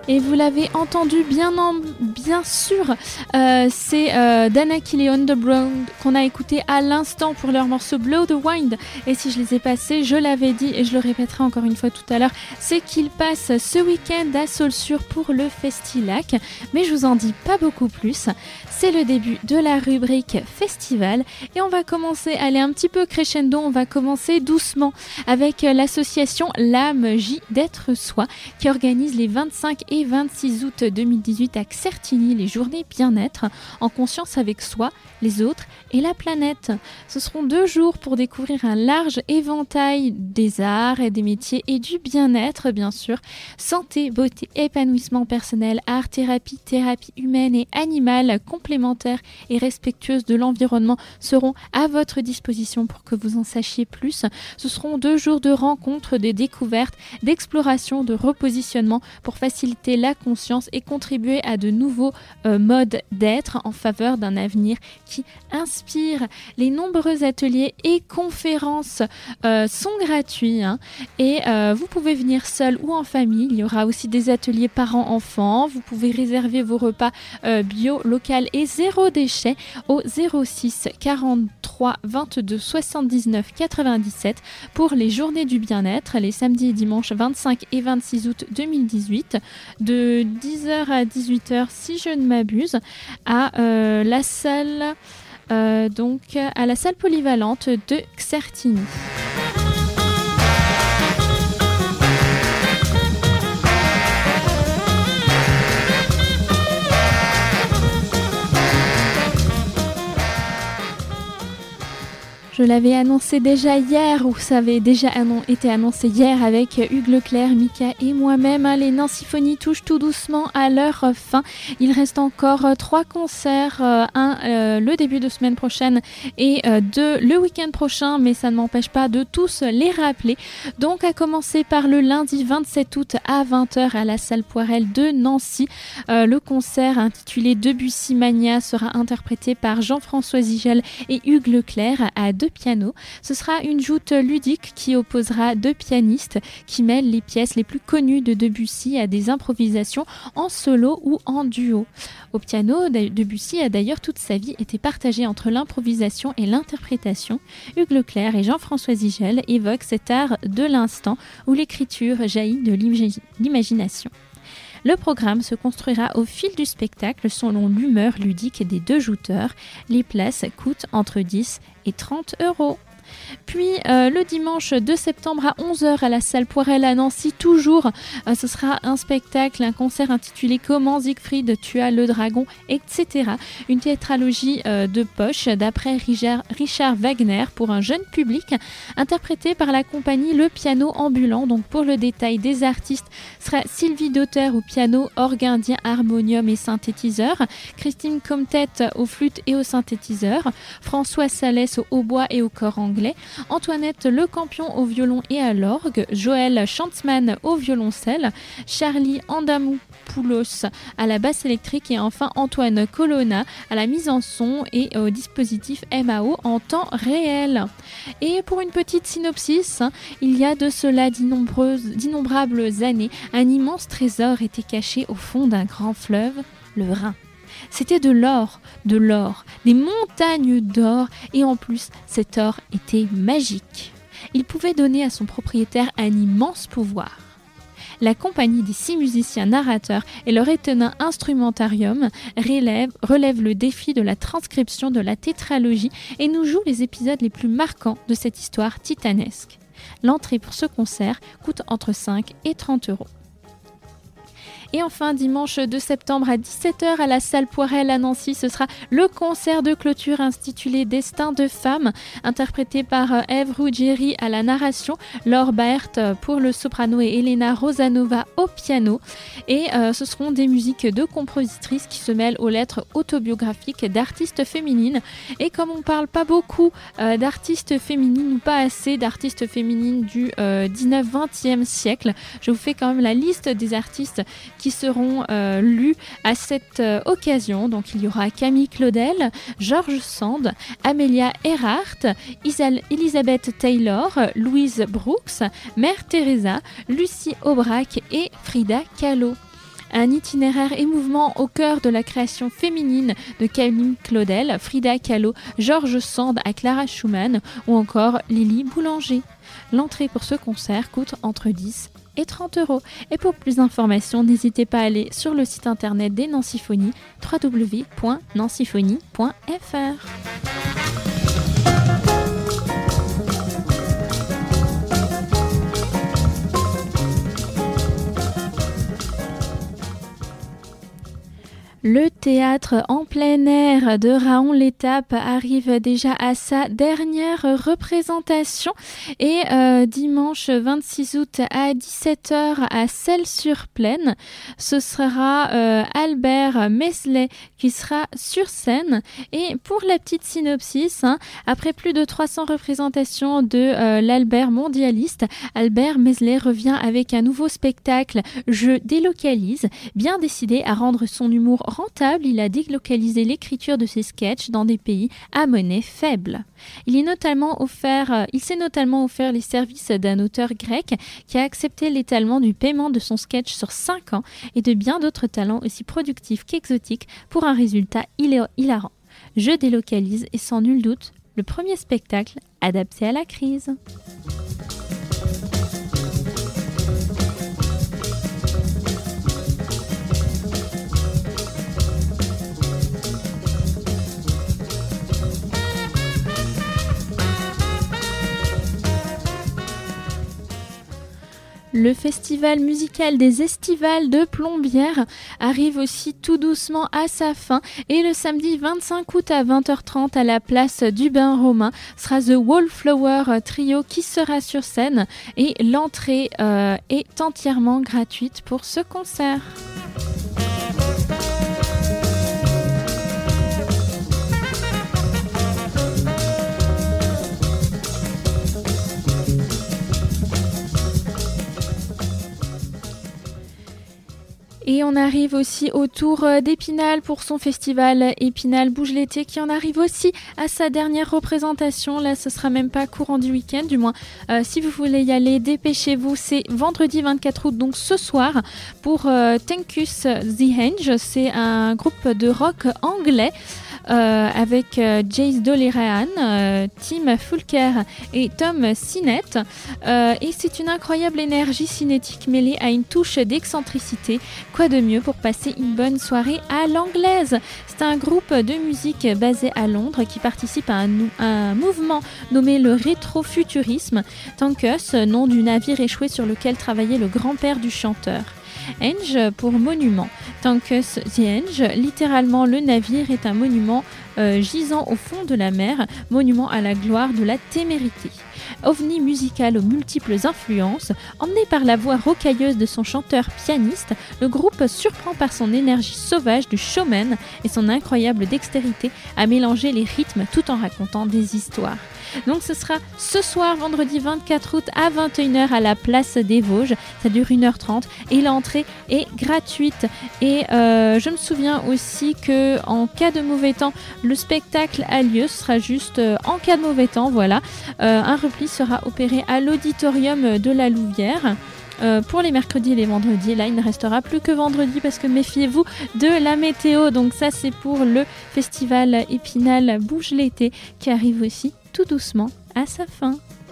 Et vous l'avez entendu bien, en, bien sûr, euh, c'est euh, Danakil et Underground qu'on a écouté à l'instant pour leur morceau Blow the Wind. Et si je les ai passés, je l'avais dit et je le répéterai encore une fois tout à l'heure, c'est qu'ils passent ce week-end à Saulsures pour le Festilac. Mais je vous en dis pas beaucoup plus. C'est le début de la rubrique festival et on va commencer à aller un petit peu crescendo. On va commencer doucement avec l'association L'Âme J d'être soi qui organise les vingt-cinq et vingt-six août deux mille dix-huit à Certigny les journées bien-être en conscience avec soi, les autres et la planète. Ce seront deux jours pour découvrir un large éventail des arts et des métiers et du bien-être bien sûr. Santé, beauté, épanouissement personnel, art, thérapie, thérapie humaine et animale complémentaire et respectueuse de l'environnement seront à votre disposition pour que vous en sachiez plus. Ce seront deux jours de rencontres, de découvertes, d'exploration, de repositionnement pour faciliter la conscience et contribuer à de nouveaux euh, modes d'être en faveur d'un avenir qui inspire. Les nombreux ateliers et conférences euh, sont gratuits hein, et euh, vous pouvez venir seul ou en famille. Il y aura aussi des ateliers parents-enfants. Vous pouvez réserver vos repas euh, bio, local et zéro déchet au zéro six quarante-trois vingt-deux soixante-dix-neuf quatre-vingt-dix-sept pour les journées du bien-être les samedis et dimanches vingt-cinq et vingt-six août deux mille dix-huit de dix heures à dix-huit heures si je ne m'abuse à euh, la salle euh, donc à la salle polyvalente de Certigny. Je l'avais annoncé déjà hier, ou ça avait déjà annon- été annoncé hier avec Hugues Leclerc, Mika et moi-même. Hein, les Nansymphonies touchent tout doucement à leur fin. Il reste encore euh, trois concerts, euh, un euh, le début de semaine prochaine et euh, deux le week-end prochain, mais ça ne m'empêche pas de tous les rappeler. Donc à commencer par le lundi vingt-sept août à vingt heures à la salle Poirel de Nancy. Euh, le concert intitulé Debussy Mania sera interprété par Jean-François Zigel et Hugues Leclerc à deux piano. Ce sera une joute ludique qui opposera deux pianistes qui mêlent les pièces les plus connues de Debussy à des improvisations en solo ou en duo. Au piano, Debussy a d'ailleurs toute sa vie été partagé entre l'improvisation et l'interprétation. Hugues Leclerc et Jean-François Zigel évoquent cet art de l'instant où l'écriture jaillit de l'imagination. Le programme se construira au fil du spectacle selon l'humeur ludique des deux jouteurs. Les places coûtent entre dix et trente euros. Puis euh, le dimanche deux septembre à onze heures à la salle Poirel à Nancy, toujours, euh, ce sera un spectacle, un concert intitulé Comment Siegfried tua le dragon, et cetera. Une tétralogie euh, de poche d'après Richard, Richard Wagner pour un jeune public, interprété par la compagnie Le Piano Ambulant. Donc pour le détail des artistes, sera Sylvie Dauter au piano, orgue indien, harmonium et synthétiseur, Christine Comtet au flûte et au synthétiseur, François Salès au hautbois et au cor anglais, Antoinette Le Campion au violon et à l'orgue, Joël Chantzman au violoncelle, Charlie Andamopoulos à la basse électrique et enfin Antoine Colonna à la mise en son et au dispositif M A O en temps réel. Et pour une petite synopsis, il y a de cela d'innombrables années, un immense trésor était caché au fond d'un grand fleuve, le Rhin. C'était de l'or, de l'or, des montagnes d'or, et en plus, cet or était magique. Il pouvait donner à son propriétaire un immense pouvoir. La compagnie des six musiciens narrateurs et leur étonnant instrumentarium relève, relève le défi de la transcription de la tétralogie et nous joue les épisodes les plus marquants de cette histoire titanesque. L'entrée pour ce concert coûte entre cinq et trente euros. Et enfin, dimanche deux septembre à dix-sept heures à la salle Poirel à Nancy, ce sera le concert de clôture intitulé Destin de femme, interprété par Ève Ruggieri à la narration, Laure Baert pour le soprano et Elena Rosanova au piano. Et euh, ce seront des musiques de compositrices qui se mêlent aux lettres autobiographiques d'artistes féminines. Et comme on parle pas beaucoup euh, d'artistes féminines ou pas assez d'artistes féminines du euh, dix-neuf vingtième siècle, je vous fais quand même la liste des artistes qui seront euh, lus à cette euh, occasion. Donc il y aura Camille Claudel, George Sand, Amelia Earhart, Isal- Elizabeth Taylor, Louise Brooks, Mère Teresa, Lucie Aubrac et Frida Kahlo. Un itinéraire émouvant au cœur de la création féminine de Camille Claudel, Frida Kahlo, Georges Sand à Clara Schumann ou encore Lily Boulanger. L'entrée pour ce concert coûte entre dix et trente euros. Et pour plus d'informations, n'hésitez pas à aller sur le site internet des Nancyphonies, w w w point nancyphonie point f r. Le théâtre en plein air de Raon-l'Étape arrive déjà à sa dernière représentation et euh, dimanche vingt-six août à dix-sept heures à Celles-sur-Plaine, ce sera euh, Albert Meslay qui sera sur scène. Et pour la petite synopsis, hein, après plus de trois cents représentations de euh, l'Albert mondialiste, Albert Meslay revient avec un nouveau spectacle, Je délocalise, bien décidé à rendre son humour rentable, il a délocalisé l'écriture de ses sketchs dans des pays à monnaie faible. Il, est notamment offert, il s'est notamment offert les services d'un auteur grec qui a accepté l'étalement du paiement de son sketch sur cinq ans et de bien d'autres talents aussi productifs qu'exotiques pour un résultat hilarant. Je délocalise est sans nul doute le premier spectacle adapté à la crise. Le festival musical des Estivales de Plombières arrive aussi tout doucement à sa fin et le samedi vingt-cinq août à vingt heures trente à la place du Bain Romain sera The Wallflower Trio qui sera sur scène et l'entrée euh, est entièrement gratuite pour ce concert. Et on arrive aussi au tour d'Épinal pour son festival Épinal Bouge l'été qui en arrive aussi à sa dernière représentation. Là, ce sera même pas courant du week-end, du moins. Euh, si vous voulez y aller, dépêchez-vous. C'est vendredi vingt-quatre août, donc ce soir, pour euh, Tenkus The Henge. C'est un groupe de rock anglais. Euh, avec euh, Jace Dolerehan, euh, Tim Fulker et Tom Sinnett. Euh, et c'est une incroyable énergie cinétique mêlée à une touche d'excentricité. Quoi de mieux pour passer une bonne soirée à l'anglaise? C'est un groupe de musique basé à Londres qui participe à un, un mouvement nommé le rétrofuturisme. Tankus, nom du navire échoué sur lequel travaillait le grand-père du chanteur. Henge pour monument. Tankus the Henge, littéralement le navire, est un monument euh, gisant au fond de la mer, monument à la gloire de la témérité. ovni musical aux multiples influences, emmené par la voix rocailleuse de son chanteur-pianiste, le groupe surprend par son énergie sauvage de showman et son incroyable dextérité à mélanger les rythmes tout en racontant des histoires. Donc ce sera ce soir, vendredi vingt-quatre août à vingt et une heures à la place des Vosges. Ça dure une heure trente et l'entrée est gratuite. Et euh, je me souviens aussi qu'en cas de mauvais temps, le spectacle a lieu. Ce sera juste euh, en cas de mauvais temps, voilà. Euh, un repli sera opéré à l'auditorium de la Louvière. Euh, pour les mercredis et les vendredis, là il ne restera plus que vendredi parce que méfiez-vous de la météo. Donc ça c'est pour le festival Épinal Bouge l'été qui arrive aussi tout doucement à sa fin.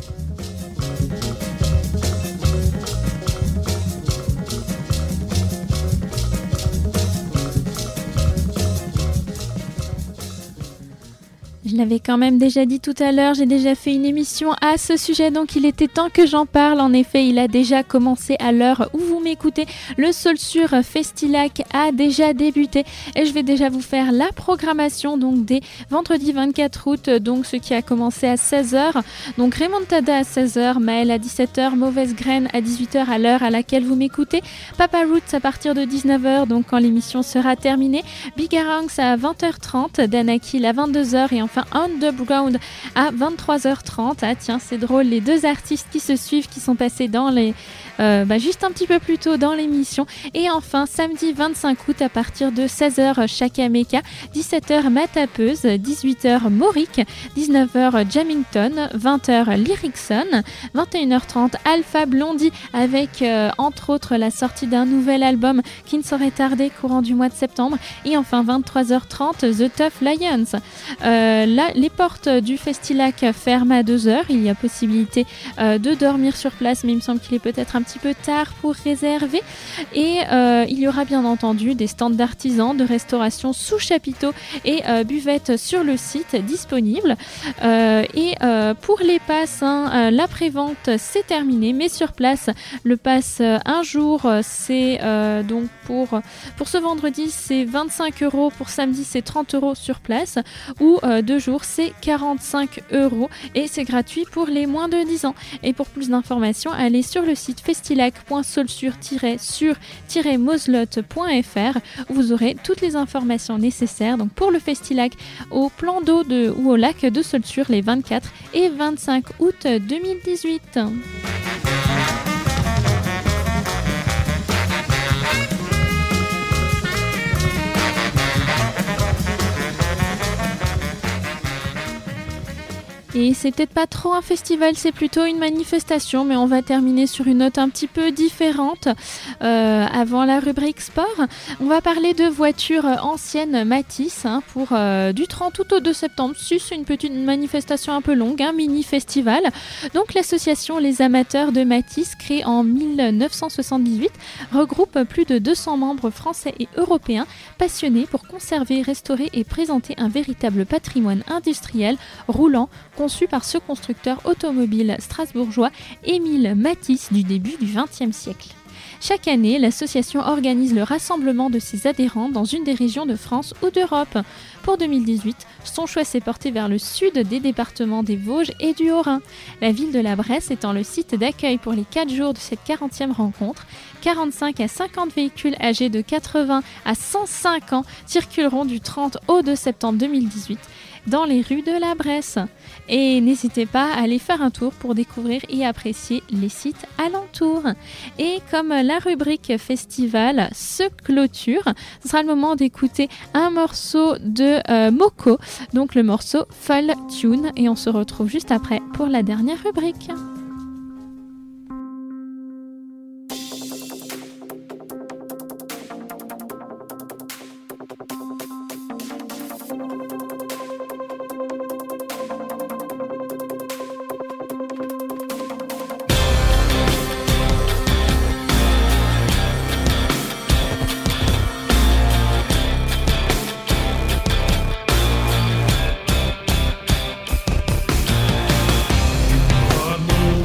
Je l'avais quand même déjà dit tout à l'heure, j'ai déjà fait une émission à ce sujet, donc il était temps que j'en parle. En effet, il a déjà commencé à l'heure où vous m'écoutez. Le Solsur Festilac a déjà débuté et je vais déjà vous faire la programmation donc des vendredi vingt-quatre août, donc ce qui a commencé à seize heures. Donc Remontada à seize heures, Maël à dix-sept heures, Mauvaise Graine à dix-huit heures à l'heure à laquelle vous m'écoutez. Papa Roots à partir de dix-neuf heures, donc quand l'émission sera terminée. Bigarangs à vingt heures trente, Danakil à vingt-deux heures et enfin Underground à vingt-trois heures trente. Ah tiens, c'est drôle, les deux artistes qui se suivent, qui sont passés dans les... Euh, bah, juste un petit peu plus plus tôt dans l'émission. Et enfin, samedi vingt-cinq août, à partir de seize heures, Chakameka, dix-sept heures, Matapeuse, dix-huit heures, Mauric, dix-neuf heures, Jamington, vingt heures, Lyricson, vingt et une heures trente, Alpha Blondie, avec euh, entre autres la sortie d'un nouvel album qui ne saurait tarder courant du mois de septembre. Et enfin, vingt-trois heures trente, The Tough Lions. Euh, là, les portes du Festilac ferment à deux heures. Il y a possibilité euh, de dormir sur place, mais il me semble qu'il est peut-être un petit peu tard pour réserver. Et euh, il y aura bien entendu des stands d'artisans, de restauration sous chapiteaux et euh, buvettes sur le site disponibles. Euh, et euh, pour les passes, hein, euh, la prévente c'est terminé, mais sur place, le pass euh, un jour, euh, c'est euh, donc pour, pour ce vendredi, c'est vingt-cinq euros, pour samedi, c'est trente euros sur place, ou euh, deux jours, c'est quarante-cinq euros, et c'est gratuit pour les moins de dix ans. Et pour plus d'informations, allez sur le site festilac point solsur tiret sur tiret moselotte point f r, où vous aurez toutes les informations nécessaires donc pour le Festilac au plan d'eau de, ou au lac de Solsur les vingt-quatre et vingt-cinq août deux mille dix-huit. Et c'est peut-être pas trop un festival, c'est plutôt une manifestation, mais on va terminer sur une note un petit peu différente. Euh, avant la rubrique sport, on va parler de voitures anciennes Matisse hein, pour euh, du trente août au deux septembre. Si c'est une petite manifestation un peu longue, un mini-festival. Donc l'association Les Amateurs de Matisse, créée en dix-neuf cent soixante-dix-huit, regroupe plus de deux cents membres français et européens passionnés pour conserver, restaurer et présenter un véritable patrimoine industriel roulant, conçu par ce constructeur automobile strasbourgeois Émile Matisse du début du vingtième siècle. Chaque année, l'association organise le rassemblement de ses adhérents dans une des régions de France ou d'Europe. Pour deux mille dix-huit, son choix s'est porté vers le sud des départements des Vosges et du Haut-Rhin. La ville de la Bresse étant le site d'accueil pour les quatre jours de cette quarantième rencontre. quarante-cinq à cinquante véhicules âgés de quatre-vingts à cent cinq ans circuleront du trente au deux septembre deux mille dix-huit dans les rues de la Bresse. Et n'hésitez pas à aller faire un tour pour découvrir et apprécier les sites alentours. Et comme la rubrique festival se clôture, ce sera le moment d'écouter un morceau de euh, Moko, donc le morceau Fall Tune, et on se retrouve juste après pour la dernière rubrique. Move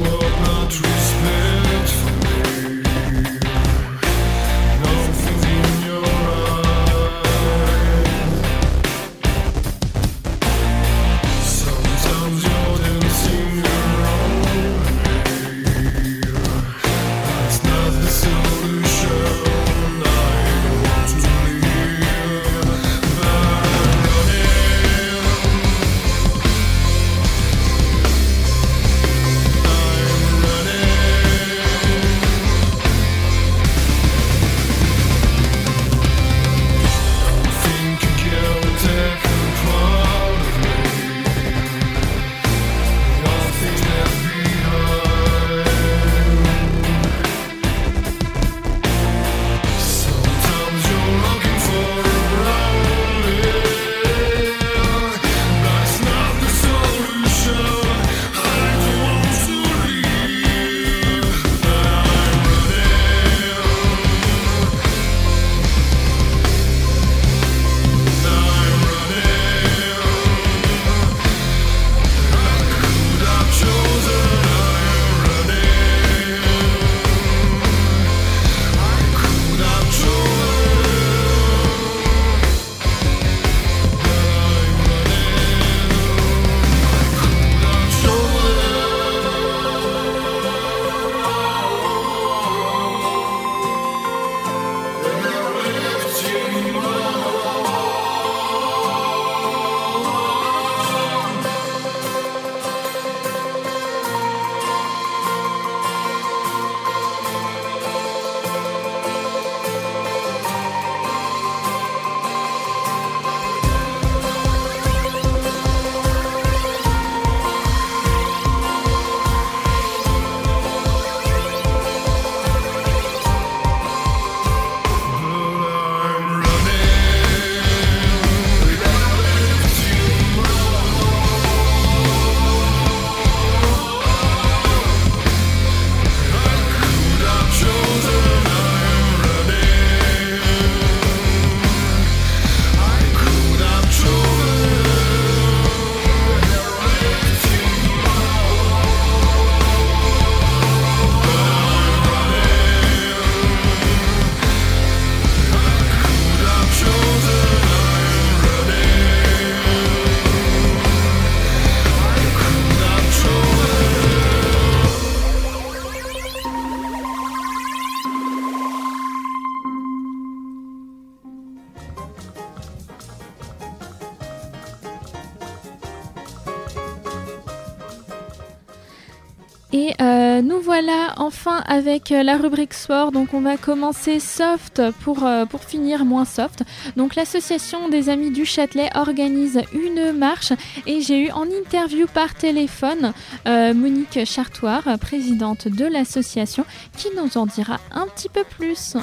Et euh, nous voilà enfin avec la rubrique sport. Donc on va commencer soft pour, euh, pour finir moins soft. Donc l'association des Amis du Châtelet organise une marche et j'ai eu en interview par téléphone euh, Monique Chartoir, présidente de l'association, qui nous en dira un petit peu plus.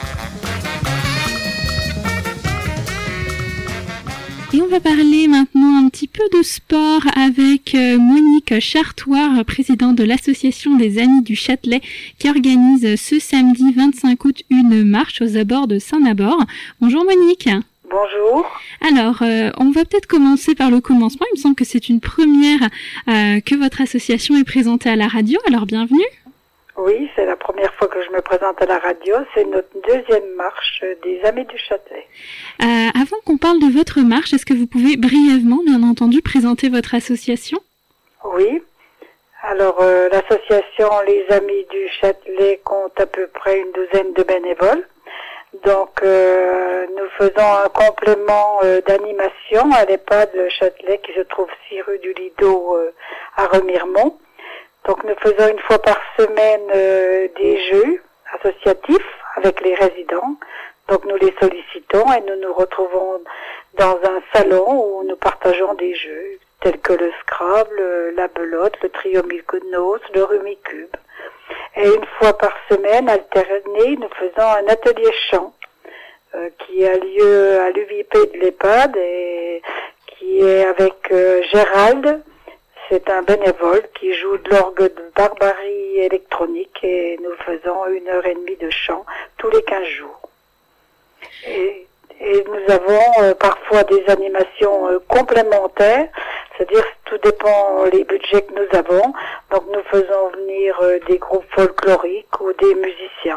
Et on va parler maintenant un petit peu de sport avec Monique Chartoir, présidente de l'association des Amis du Châtelet, qui organise ce samedi vingt-cinq août une marche aux abords de Saint-Nabord. Bonjour Monique. Bonjour. Alors, euh, on va peut-être commencer par le commencement. Il me semble que c'est une première euh, que votre association est présentée à la radio. Alors, bienvenue. Oui, c'est la première fois que je me présente à la radio. C'est notre deuxième marche des Amis du Châtelet. Euh, avant qu'on parle de votre marche, est-ce que vous pouvez brièvement, bien entendu, présenter votre association ? Oui. Alors, euh, l'association Les Amis du Châtelet compte à peu près une douzaine de bénévoles. Donc, euh, nous faisons un complément euh, d'animation à l'EHPAD Le Châtelet qui se trouve six rue du Lido euh, à Remiremont. Donc nous faisons une fois par semaine euh, des jeux associatifs avec les résidents. Donc nous les sollicitons et nous nous retrouvons dans un salon où nous partageons des jeux tels que le Scrabble, la belote, le trio Mykonos, le Rumicube. Et une fois par semaine, alternée, nous faisons un atelier chant euh, qui a lieu à l'U V P de l'EHPAD et qui est avec euh, Gérald. C'est un bénévole qui joue de l'orgue de barbarie électronique et nous faisons une heure et demie de chant tous les quinze jours. Et, et nous avons euh, parfois des animations euh, complémentaires, c'est-à-dire tout dépend les budgets que nous avons. Donc nous faisons venir euh, des groupes folkloriques ou des musiciens.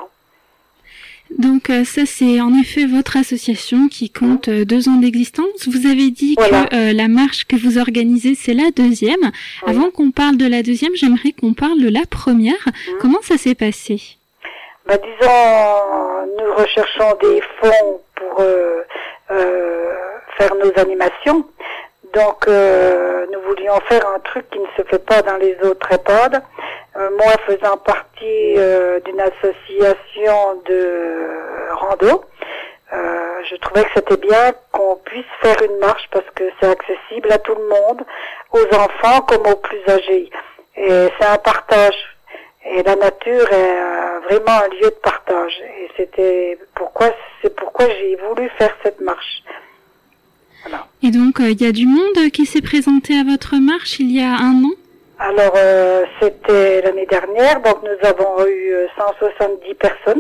Donc euh, ça c'est en effet votre association qui compte euh, deux ans d'existence. Vous avez dit voilà. que euh, la marche que vous organisez c'est la deuxième. Oui. Avant qu'on parle de la deuxième, j'aimerais qu'on parle de la première. Mmh. Comment ça s'est passé ? Bah, disons, nous recherchons des fonds pour euh, euh, faire nos animations. Donc euh, nous voulions faire un truc qui ne se fait pas dans les autres EHPAD. Euh, moi faisant partie euh, d'une association de rando, euh, je trouvais que c'était bien qu'on puisse faire une marche parce que c'est accessible à tout le monde, aux enfants comme aux plus âgés. Et c'est un partage. Et la nature est euh, vraiment un lieu de partage. Et c'était pourquoi c'est pourquoi j'ai voulu faire cette marche. Voilà. Et donc, il euh, y a du monde qui s'est présenté à votre marche il y a un an ? Alors, euh, c'était l'année dernière, donc nous avons eu cent soixante-dix personnes,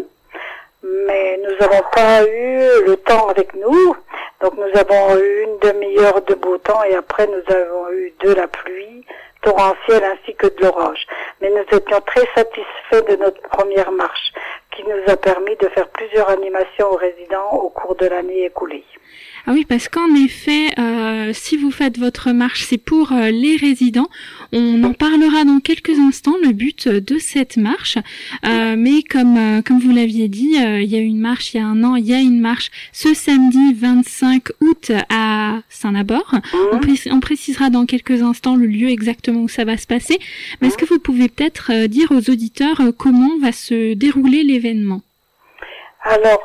mais nous n'avons pas eu le temps avec nous, donc nous avons eu une demi-heure de beau temps et après nous avons eu de la pluie torrentielle ainsi que de l'orage. Mais nous étions très satisfaits de notre première marche, qui nous a permis de faire plusieurs animations aux résidents au cours de l'année écoulée. Ah oui, parce qu'en effet, euh, si vous faites votre marche, c'est pour euh, les résidents. On en parlera dans quelques instants, le but de cette marche. Euh, mais comme euh, comme vous l'aviez dit, euh, il y a une marche il y a un an, il y a une marche ce samedi vingt-cinq août à Saint-Nabord. On, pré- on précisera dans quelques instants le lieu exactement où ça va se passer. Mais est-ce que vous pouvez peut-être euh, dire aux auditeurs euh, comment va se dérouler l'événement ? Alors,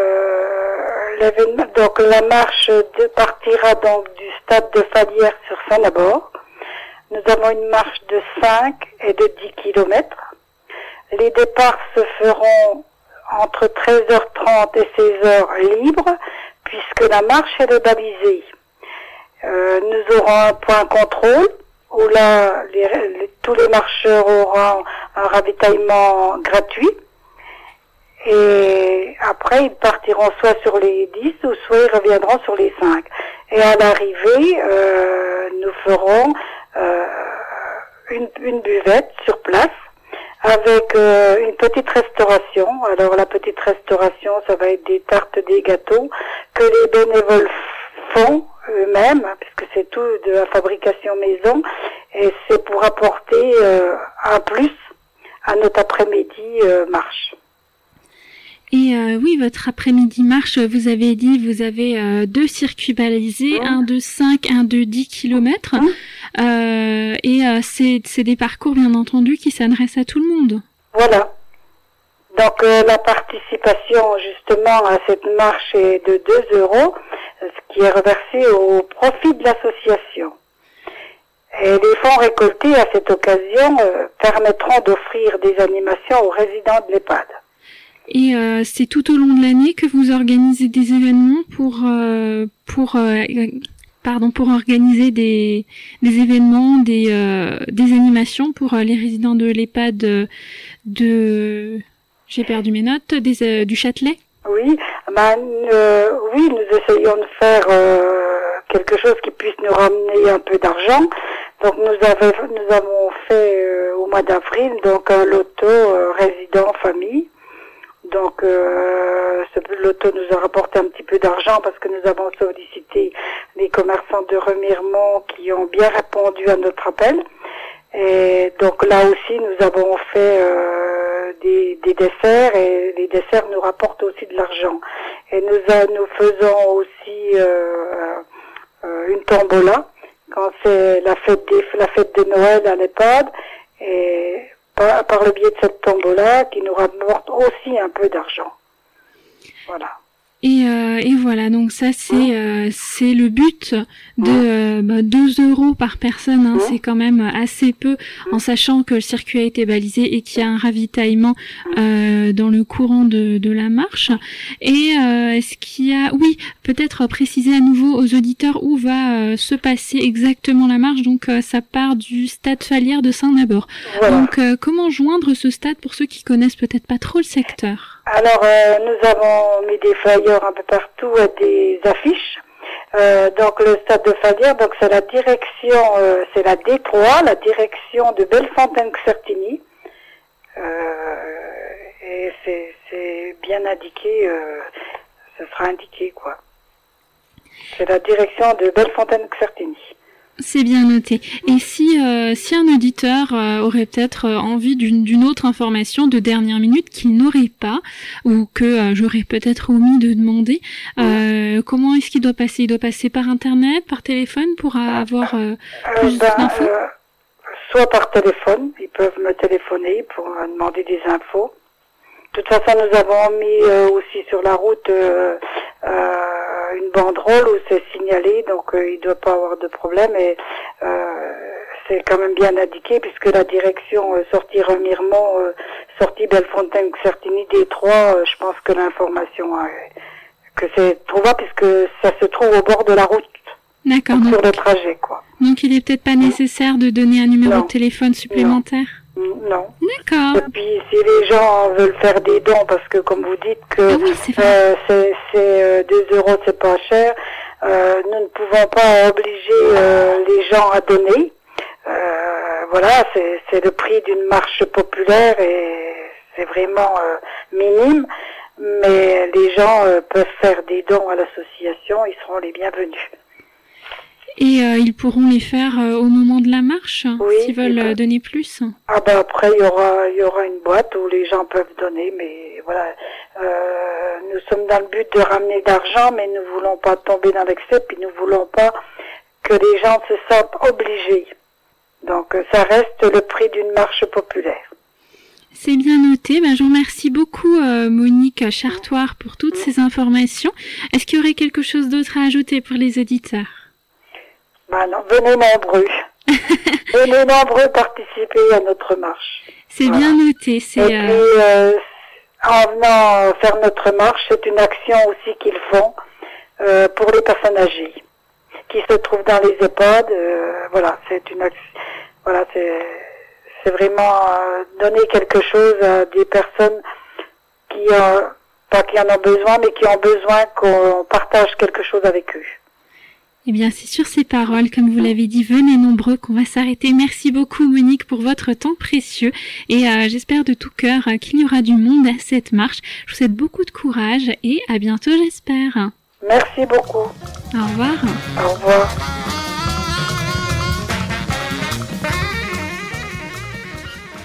euh, l'événement, donc la marche de, partira donc du stade de Falière sur Saint-Nabord. Nous avons une marche de cinq et de dix kilomètres. Les départs se feront entre treize heures trente et seize heures libres, puisque la marche elle est balisée. Euh, nous aurons un point contrôle, où là, les, les, tous les marcheurs auront un ravitaillement gratuit. Et après, ils partiront soit sur les dix ou soit ils reviendront sur les cinq. Et à l'arrivée, euh, nous ferons euh, une, une buvette sur place avec euh, une petite restauration. Alors la petite restauration, ça va être des tartes, des gâteaux que les bénévoles font eux-mêmes, puisque c'est tout de la fabrication maison. Et c'est pour apporter euh, un plus à notre après-midi euh, marche. Et euh, oui, votre après-midi marche, vous avez dit, vous avez euh, deux circuits balisés, mmh. un de cinq, un de dix kilomètres. Mmh. euh, et euh, c'est, c'est des parcours bien entendu qui s'adressent à tout le monde. Voilà. Donc euh, la participation justement à cette marche est de deux euros, ce qui est reversé au profit de l'association. Et les fonds récoltés à cette occasion euh, permettront d'offrir des animations aux résidents de l'EHPAD. Et euh, c'est tout au long de l'année que vous organisez des événements pour euh, pour euh, pardon pour organiser des des événements, des euh, des animations pour euh, les résidents de l'EHPAD de, de j'ai perdu mes notes des euh, du Châtelet. Oui, ben euh, oui, nous essayons de faire euh, quelque chose qui puisse nous ramener un peu d'argent. Donc nous avons nous avons fait euh, au mois d'avril donc un loto euh, résident famille. Donc euh, ce loto nous a rapporté un petit peu d'argent parce que nous avons sollicité les commerçants de Remiremont qui ont bien répondu à notre appel. Et donc là aussi nous avons fait euh, des, des desserts et les desserts nous rapportent aussi de l'argent. Et nous a, nous faisons aussi euh, euh, une tombola quand c'est la fête des, la fête de Noël à l'EHPAD et par, par le biais de cette tombola qui nous rapporte aussi un peu d'argent. Voilà. Et, euh, et voilà, donc ça c'est euh, c'est le but de euh, bah, deux euros par personne, hein, c'est quand même assez peu, en sachant que le circuit a été balisé et qu'il y a un ravitaillement euh, dans le courant de, de la marche. Et euh, est-ce qu'il y a, oui, peut-être préciser à nouveau aux auditeurs où va euh, se passer exactement la marche. Donc euh, ça part du stade Falière de Saint-Nabord. Voilà. Donc euh, comment joindre ce stade pour ceux qui connaissent peut-être pas trop le secteur? Alors, euh, nous avons mis des flyers un peu partout et des affiches. Euh, donc, le stade de Falière, donc c'est la direction, euh, c'est la D trois, la direction de Bellefontaine-Certigny. Euh, et c'est, c'est bien indiqué, euh, ce sera indiqué, quoi. C'est la direction de Bellefontaine-Certigny. C'est bien noté. Et si euh, si un auditeur euh, aurait peut-être euh, envie d'une d'une autre information de dernière minute qu'il n'aurait pas ou que euh, j'aurais peut-être omis de demander, euh, mmh. comment est-ce qu'il doit passer? Il doit passer par internet, par téléphone pour avoir euh, plus euh, ben, d'infos euh, soit par téléphone, ils peuvent me téléphoner pour me demander des infos. De toute façon, nous avons mis euh, aussi sur la route euh, euh, une banderole où c'est signalé, donc euh, il ne doit pas avoir de problème. Et euh, c'est quand même bien indiqué puisque la direction euh, sortie Remiremont, euh, sortie Bellefontaine-Certigny D trois, euh, je pense que l'information euh, que c'est trouvable puisque ça se trouve au bord de la route. D'accord. Donc, donc, sur le trajet, quoi. Donc il est peut-être pas nécessaire de donner un numéro non. de téléphone supplémentaire. Non. D'accord. Et puis si les gens veulent faire des dons, parce que comme vous dites que ah oui, c'est, euh, c'est, c'est euh, deux euros, c'est pas cher, euh, nous ne pouvons pas obliger euh, les gens à donner. Euh, voilà, c'est, c'est le prix d'une marche populaire et c'est vraiment euh, minime. Mais les gens euh, peuvent faire des dons à l'association, ils seront les bienvenus. Et euh, ils pourront les faire euh, au moment de la marche, oui, s'ils veulent euh, donner plus. Ah ben après il y aura il y aura une boîte où les gens peuvent donner, mais voilà, euh, nous sommes dans le but de ramener d'argent, mais nous voulons pas tomber dans l'excès, puis nous voulons pas que les gens se sentent obligés. Donc ça reste le prix d'une marche populaire. C'est bien noté. Ben, je vous remercie beaucoup euh, Monique Chartoir pour toutes mmh. ces informations. Est-ce qu'il y aurait quelque chose d'autre à ajouter pour les auditeurs? Ben non, venez nombreux. venez nombreux participer à notre marche. C'est voilà. bien noté. C'est, Et euh... puis, euh, en venant faire notre marche, c'est une action aussi qu'ils font euh, pour les personnes âgées qui se trouvent dans les EHPAD. Euh, voilà, c'est une action. Voilà, c'est, c'est vraiment euh, donner quelque chose à des personnes qui, euh, pas qui en ont besoin, mais qui ont besoin qu'on partage quelque chose avec eux. Eh bien, c'est sur ces paroles, comme vous l'avez dit, venez nombreux qu'on va s'arrêter. Merci beaucoup, Monique, pour votre temps précieux. Et euh, j'espère de tout cœur euh, qu'il y aura du monde à cette marche. Je vous souhaite beaucoup de courage et à bientôt, j'espère. Merci beaucoup. Au revoir. Au revoir.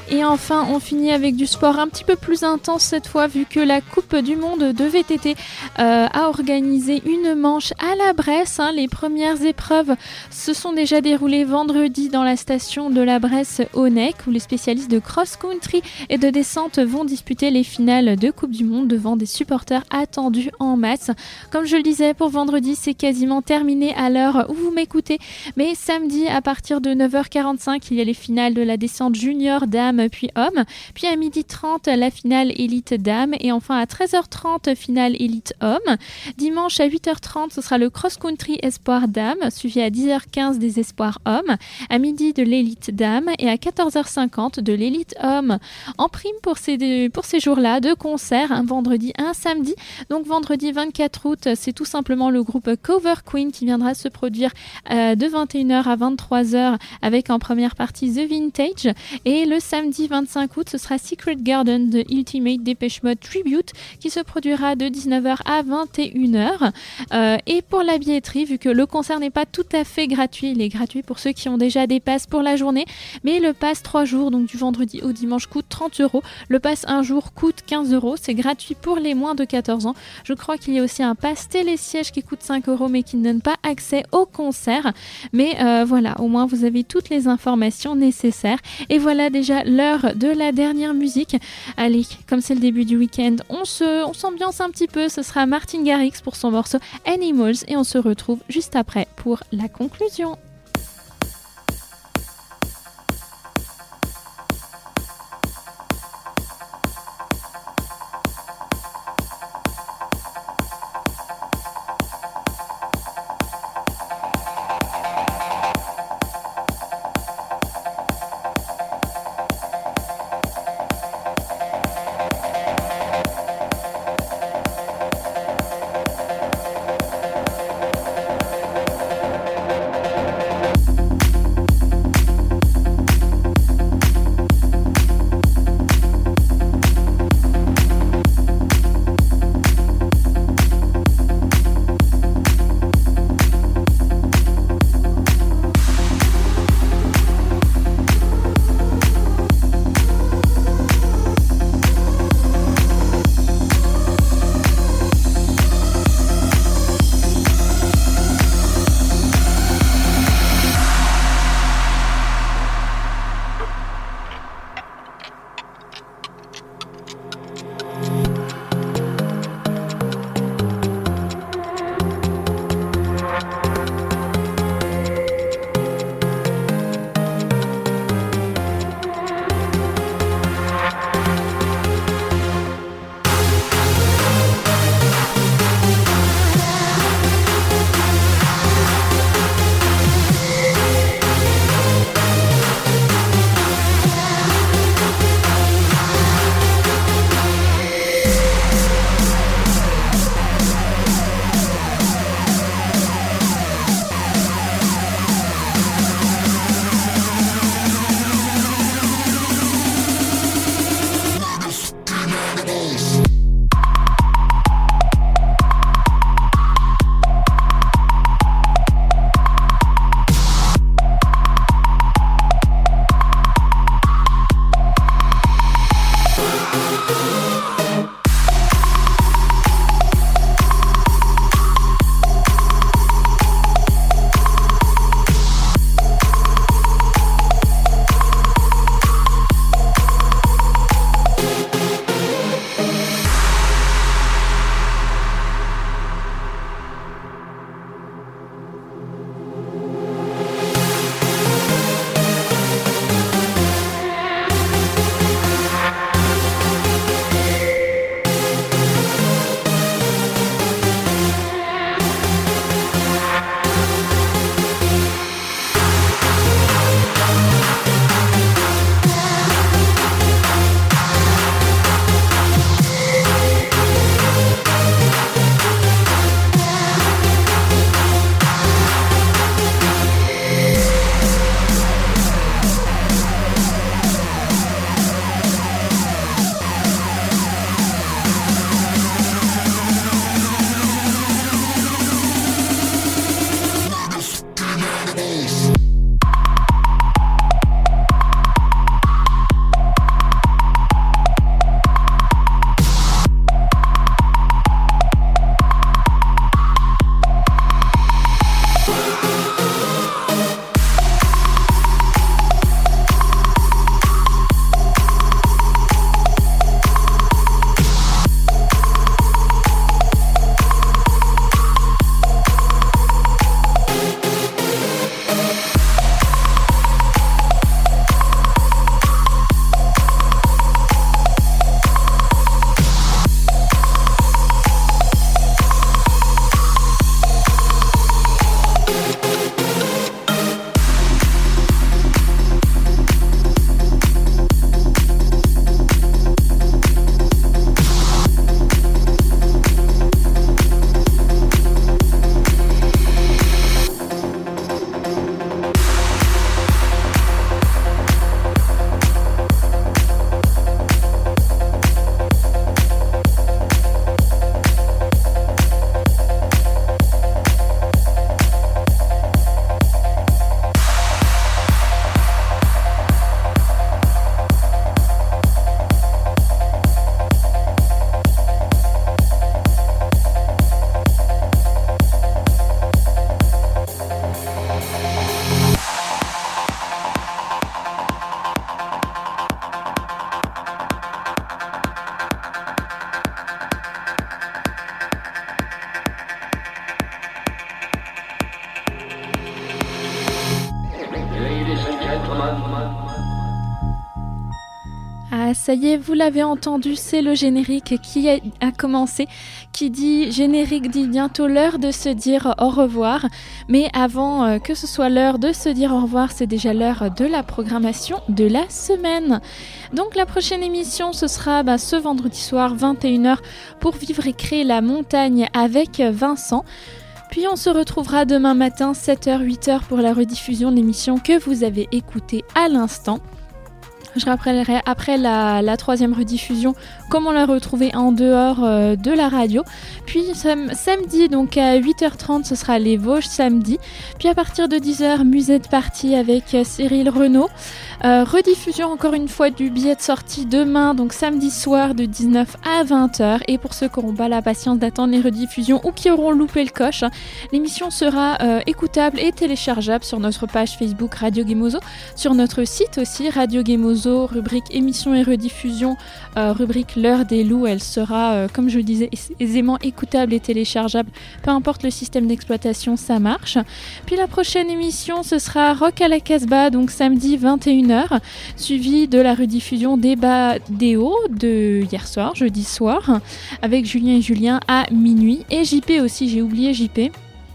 Et enfin, on finit avec du sport un petit peu plus intense cette fois, vu que la Coupe du Monde de V T T euh, a organisé une manche à la Bresse. Hein. Les premières épreuves se sont déjà déroulées vendredi dans la station de la Bresse-Onec, où les spécialistes de cross-country et de descente vont disputer les finales de Coupe du Monde devant des supporters attendus en masse. Comme je le disais, pour vendredi, c'est quasiment terminé à l'heure où vous m'écoutez. Mais samedi, à partir de neuf heures quarante-cinq, il y a les finales de la descente junior, dames puis hommes. Puis à midi trente, la finale élite dames. Et enfin à treize heures trente, finale élite hommes. Dimanche à huit heures trente, ce sera le cross-country espoir dames, suivi à dix heures quinze des espoirs hommes. À midi de l'élite dames et à quatorze heures cinquante de l'élite hommes. En prime pour ces, pour ces jours-là, deux concerts, un vendredi, un samedi. Donc vendredi vingt-quatre août, c'est tout simplement le groupe Cover Queen qui viendra se produire euh, de vingt et une heures à vingt-trois heures avec en première partie The Vintage. Et le samedi vingt-cinq août, ce sera Secret Garden de Ultimate Depeche Mode Tribute qui se produira de dix-neuf heures à vingt et une heures. Euh, et pour la billetterie, vu que le concert n'est pas tout à fait gratuit, il est gratuit pour ceux qui ont déjà des passes pour la journée, mais le pass trois jours, donc du vendredi au dimanche, coûte trente euros. Le pass un jour coûte quinze euros. C'est gratuit pour les moins de quatorze ans. Je crois qu'il y a aussi un pass télésiège qui coûte cinq euros, mais qui ne donne pas accès au concert. Mais euh, voilà, au moins vous avez toutes les informations nécessaires. Et voilà déjà l'heure de la dernière musique. Allez, comme c'est le début du week-end, on se, on s'ambiance un petit peu. Ce sera Martin Garrix pour son morceau Animals et on se retrouve juste après pour la conclusion. Animals. ça y est, vous l'avez entendu, c'est le générique qui a, a commencé. Qui dit générique dit bientôt l'heure de se dire au revoir. Mais avant euh, que ce soit l'heure de se dire au revoir, c'est déjà l'heure de la programmation de la semaine. Donc la prochaine émission, ce sera bah, ce vendredi soir, vingt et une heures, pour vivre et créer la montagne avec Vincent. Puis on se retrouvera demain matin, sept heures, huit heures, pour la rediffusion de l'émission que vous avez écoutée à l'instant. Je rappellerai après la, la troisième rediffusion comment la retrouver en dehors euh, de la radio. Puis sam- samedi, donc à huit heures trente, ce sera les Vosges samedi. Puis à partir de dix heures, Musette Party avec euh, Cyril Renaud. Euh, rediffusion encore une fois du billet de sortie demain, donc samedi soir de dix-neuf à vingt heures. Et pour ceux qui n'auront pas la patience d'attendre les rediffusions ou qui auront loupé le coche, hein, l'émission sera euh, écoutable et téléchargeable sur notre page Facebook Radio Gemozo, sur notre site aussi Radio Gemozo, rubrique émissions et rediffusion, euh, rubrique l'heure des loups. Elle sera, euh, comme je le disais, aisément écoutable et téléchargeable, peu importe le système d'exploitation, ça marche. Puis la prochaine émission, ce sera Rock à la Casbah, donc samedi vingt et une heures, suivi de la rediffusion débat Déo de hier soir, jeudi soir, avec Julien et Julien à minuit, et J P aussi, j'ai oublié J P.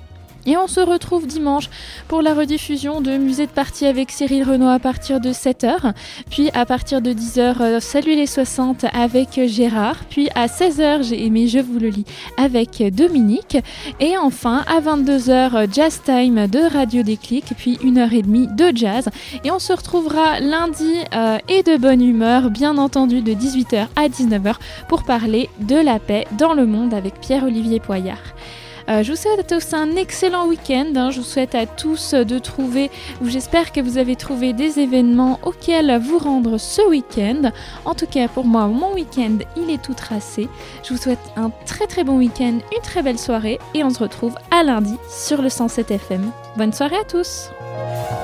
Et on se retrouve dimanche pour la rediffusion de Musette Party avec Cyril Renaud à partir de sept heures. Puis à partir de dix heures, euh, Salut les soixante avec Gérard. Puis à seize heures, j'ai aimé Je vous le lis avec Dominique. Et enfin à vingt-deux heures, Jazz Time de Radio Déclic. Puis une heure et demie de jazz. Et on se retrouvera lundi euh, et de bonne humeur, bien entendu de dix-huit heures à dix-neuf heures pour parler de la paix dans le monde avec Pierre-Olivier Poyard. Euh, je vous souhaite à tous un excellent week-end. Hein. Je vous souhaite à tous de trouver, ou j'espère que vous avez trouvé des événements auxquels vous rendre ce week-end. En tout cas, pour moi, mon week-end, il est tout tracé. Je vous souhaite un très très bon week-end, une très belle soirée, et on se retrouve à lundi sur le cent sept F M. Bonne soirée à tous.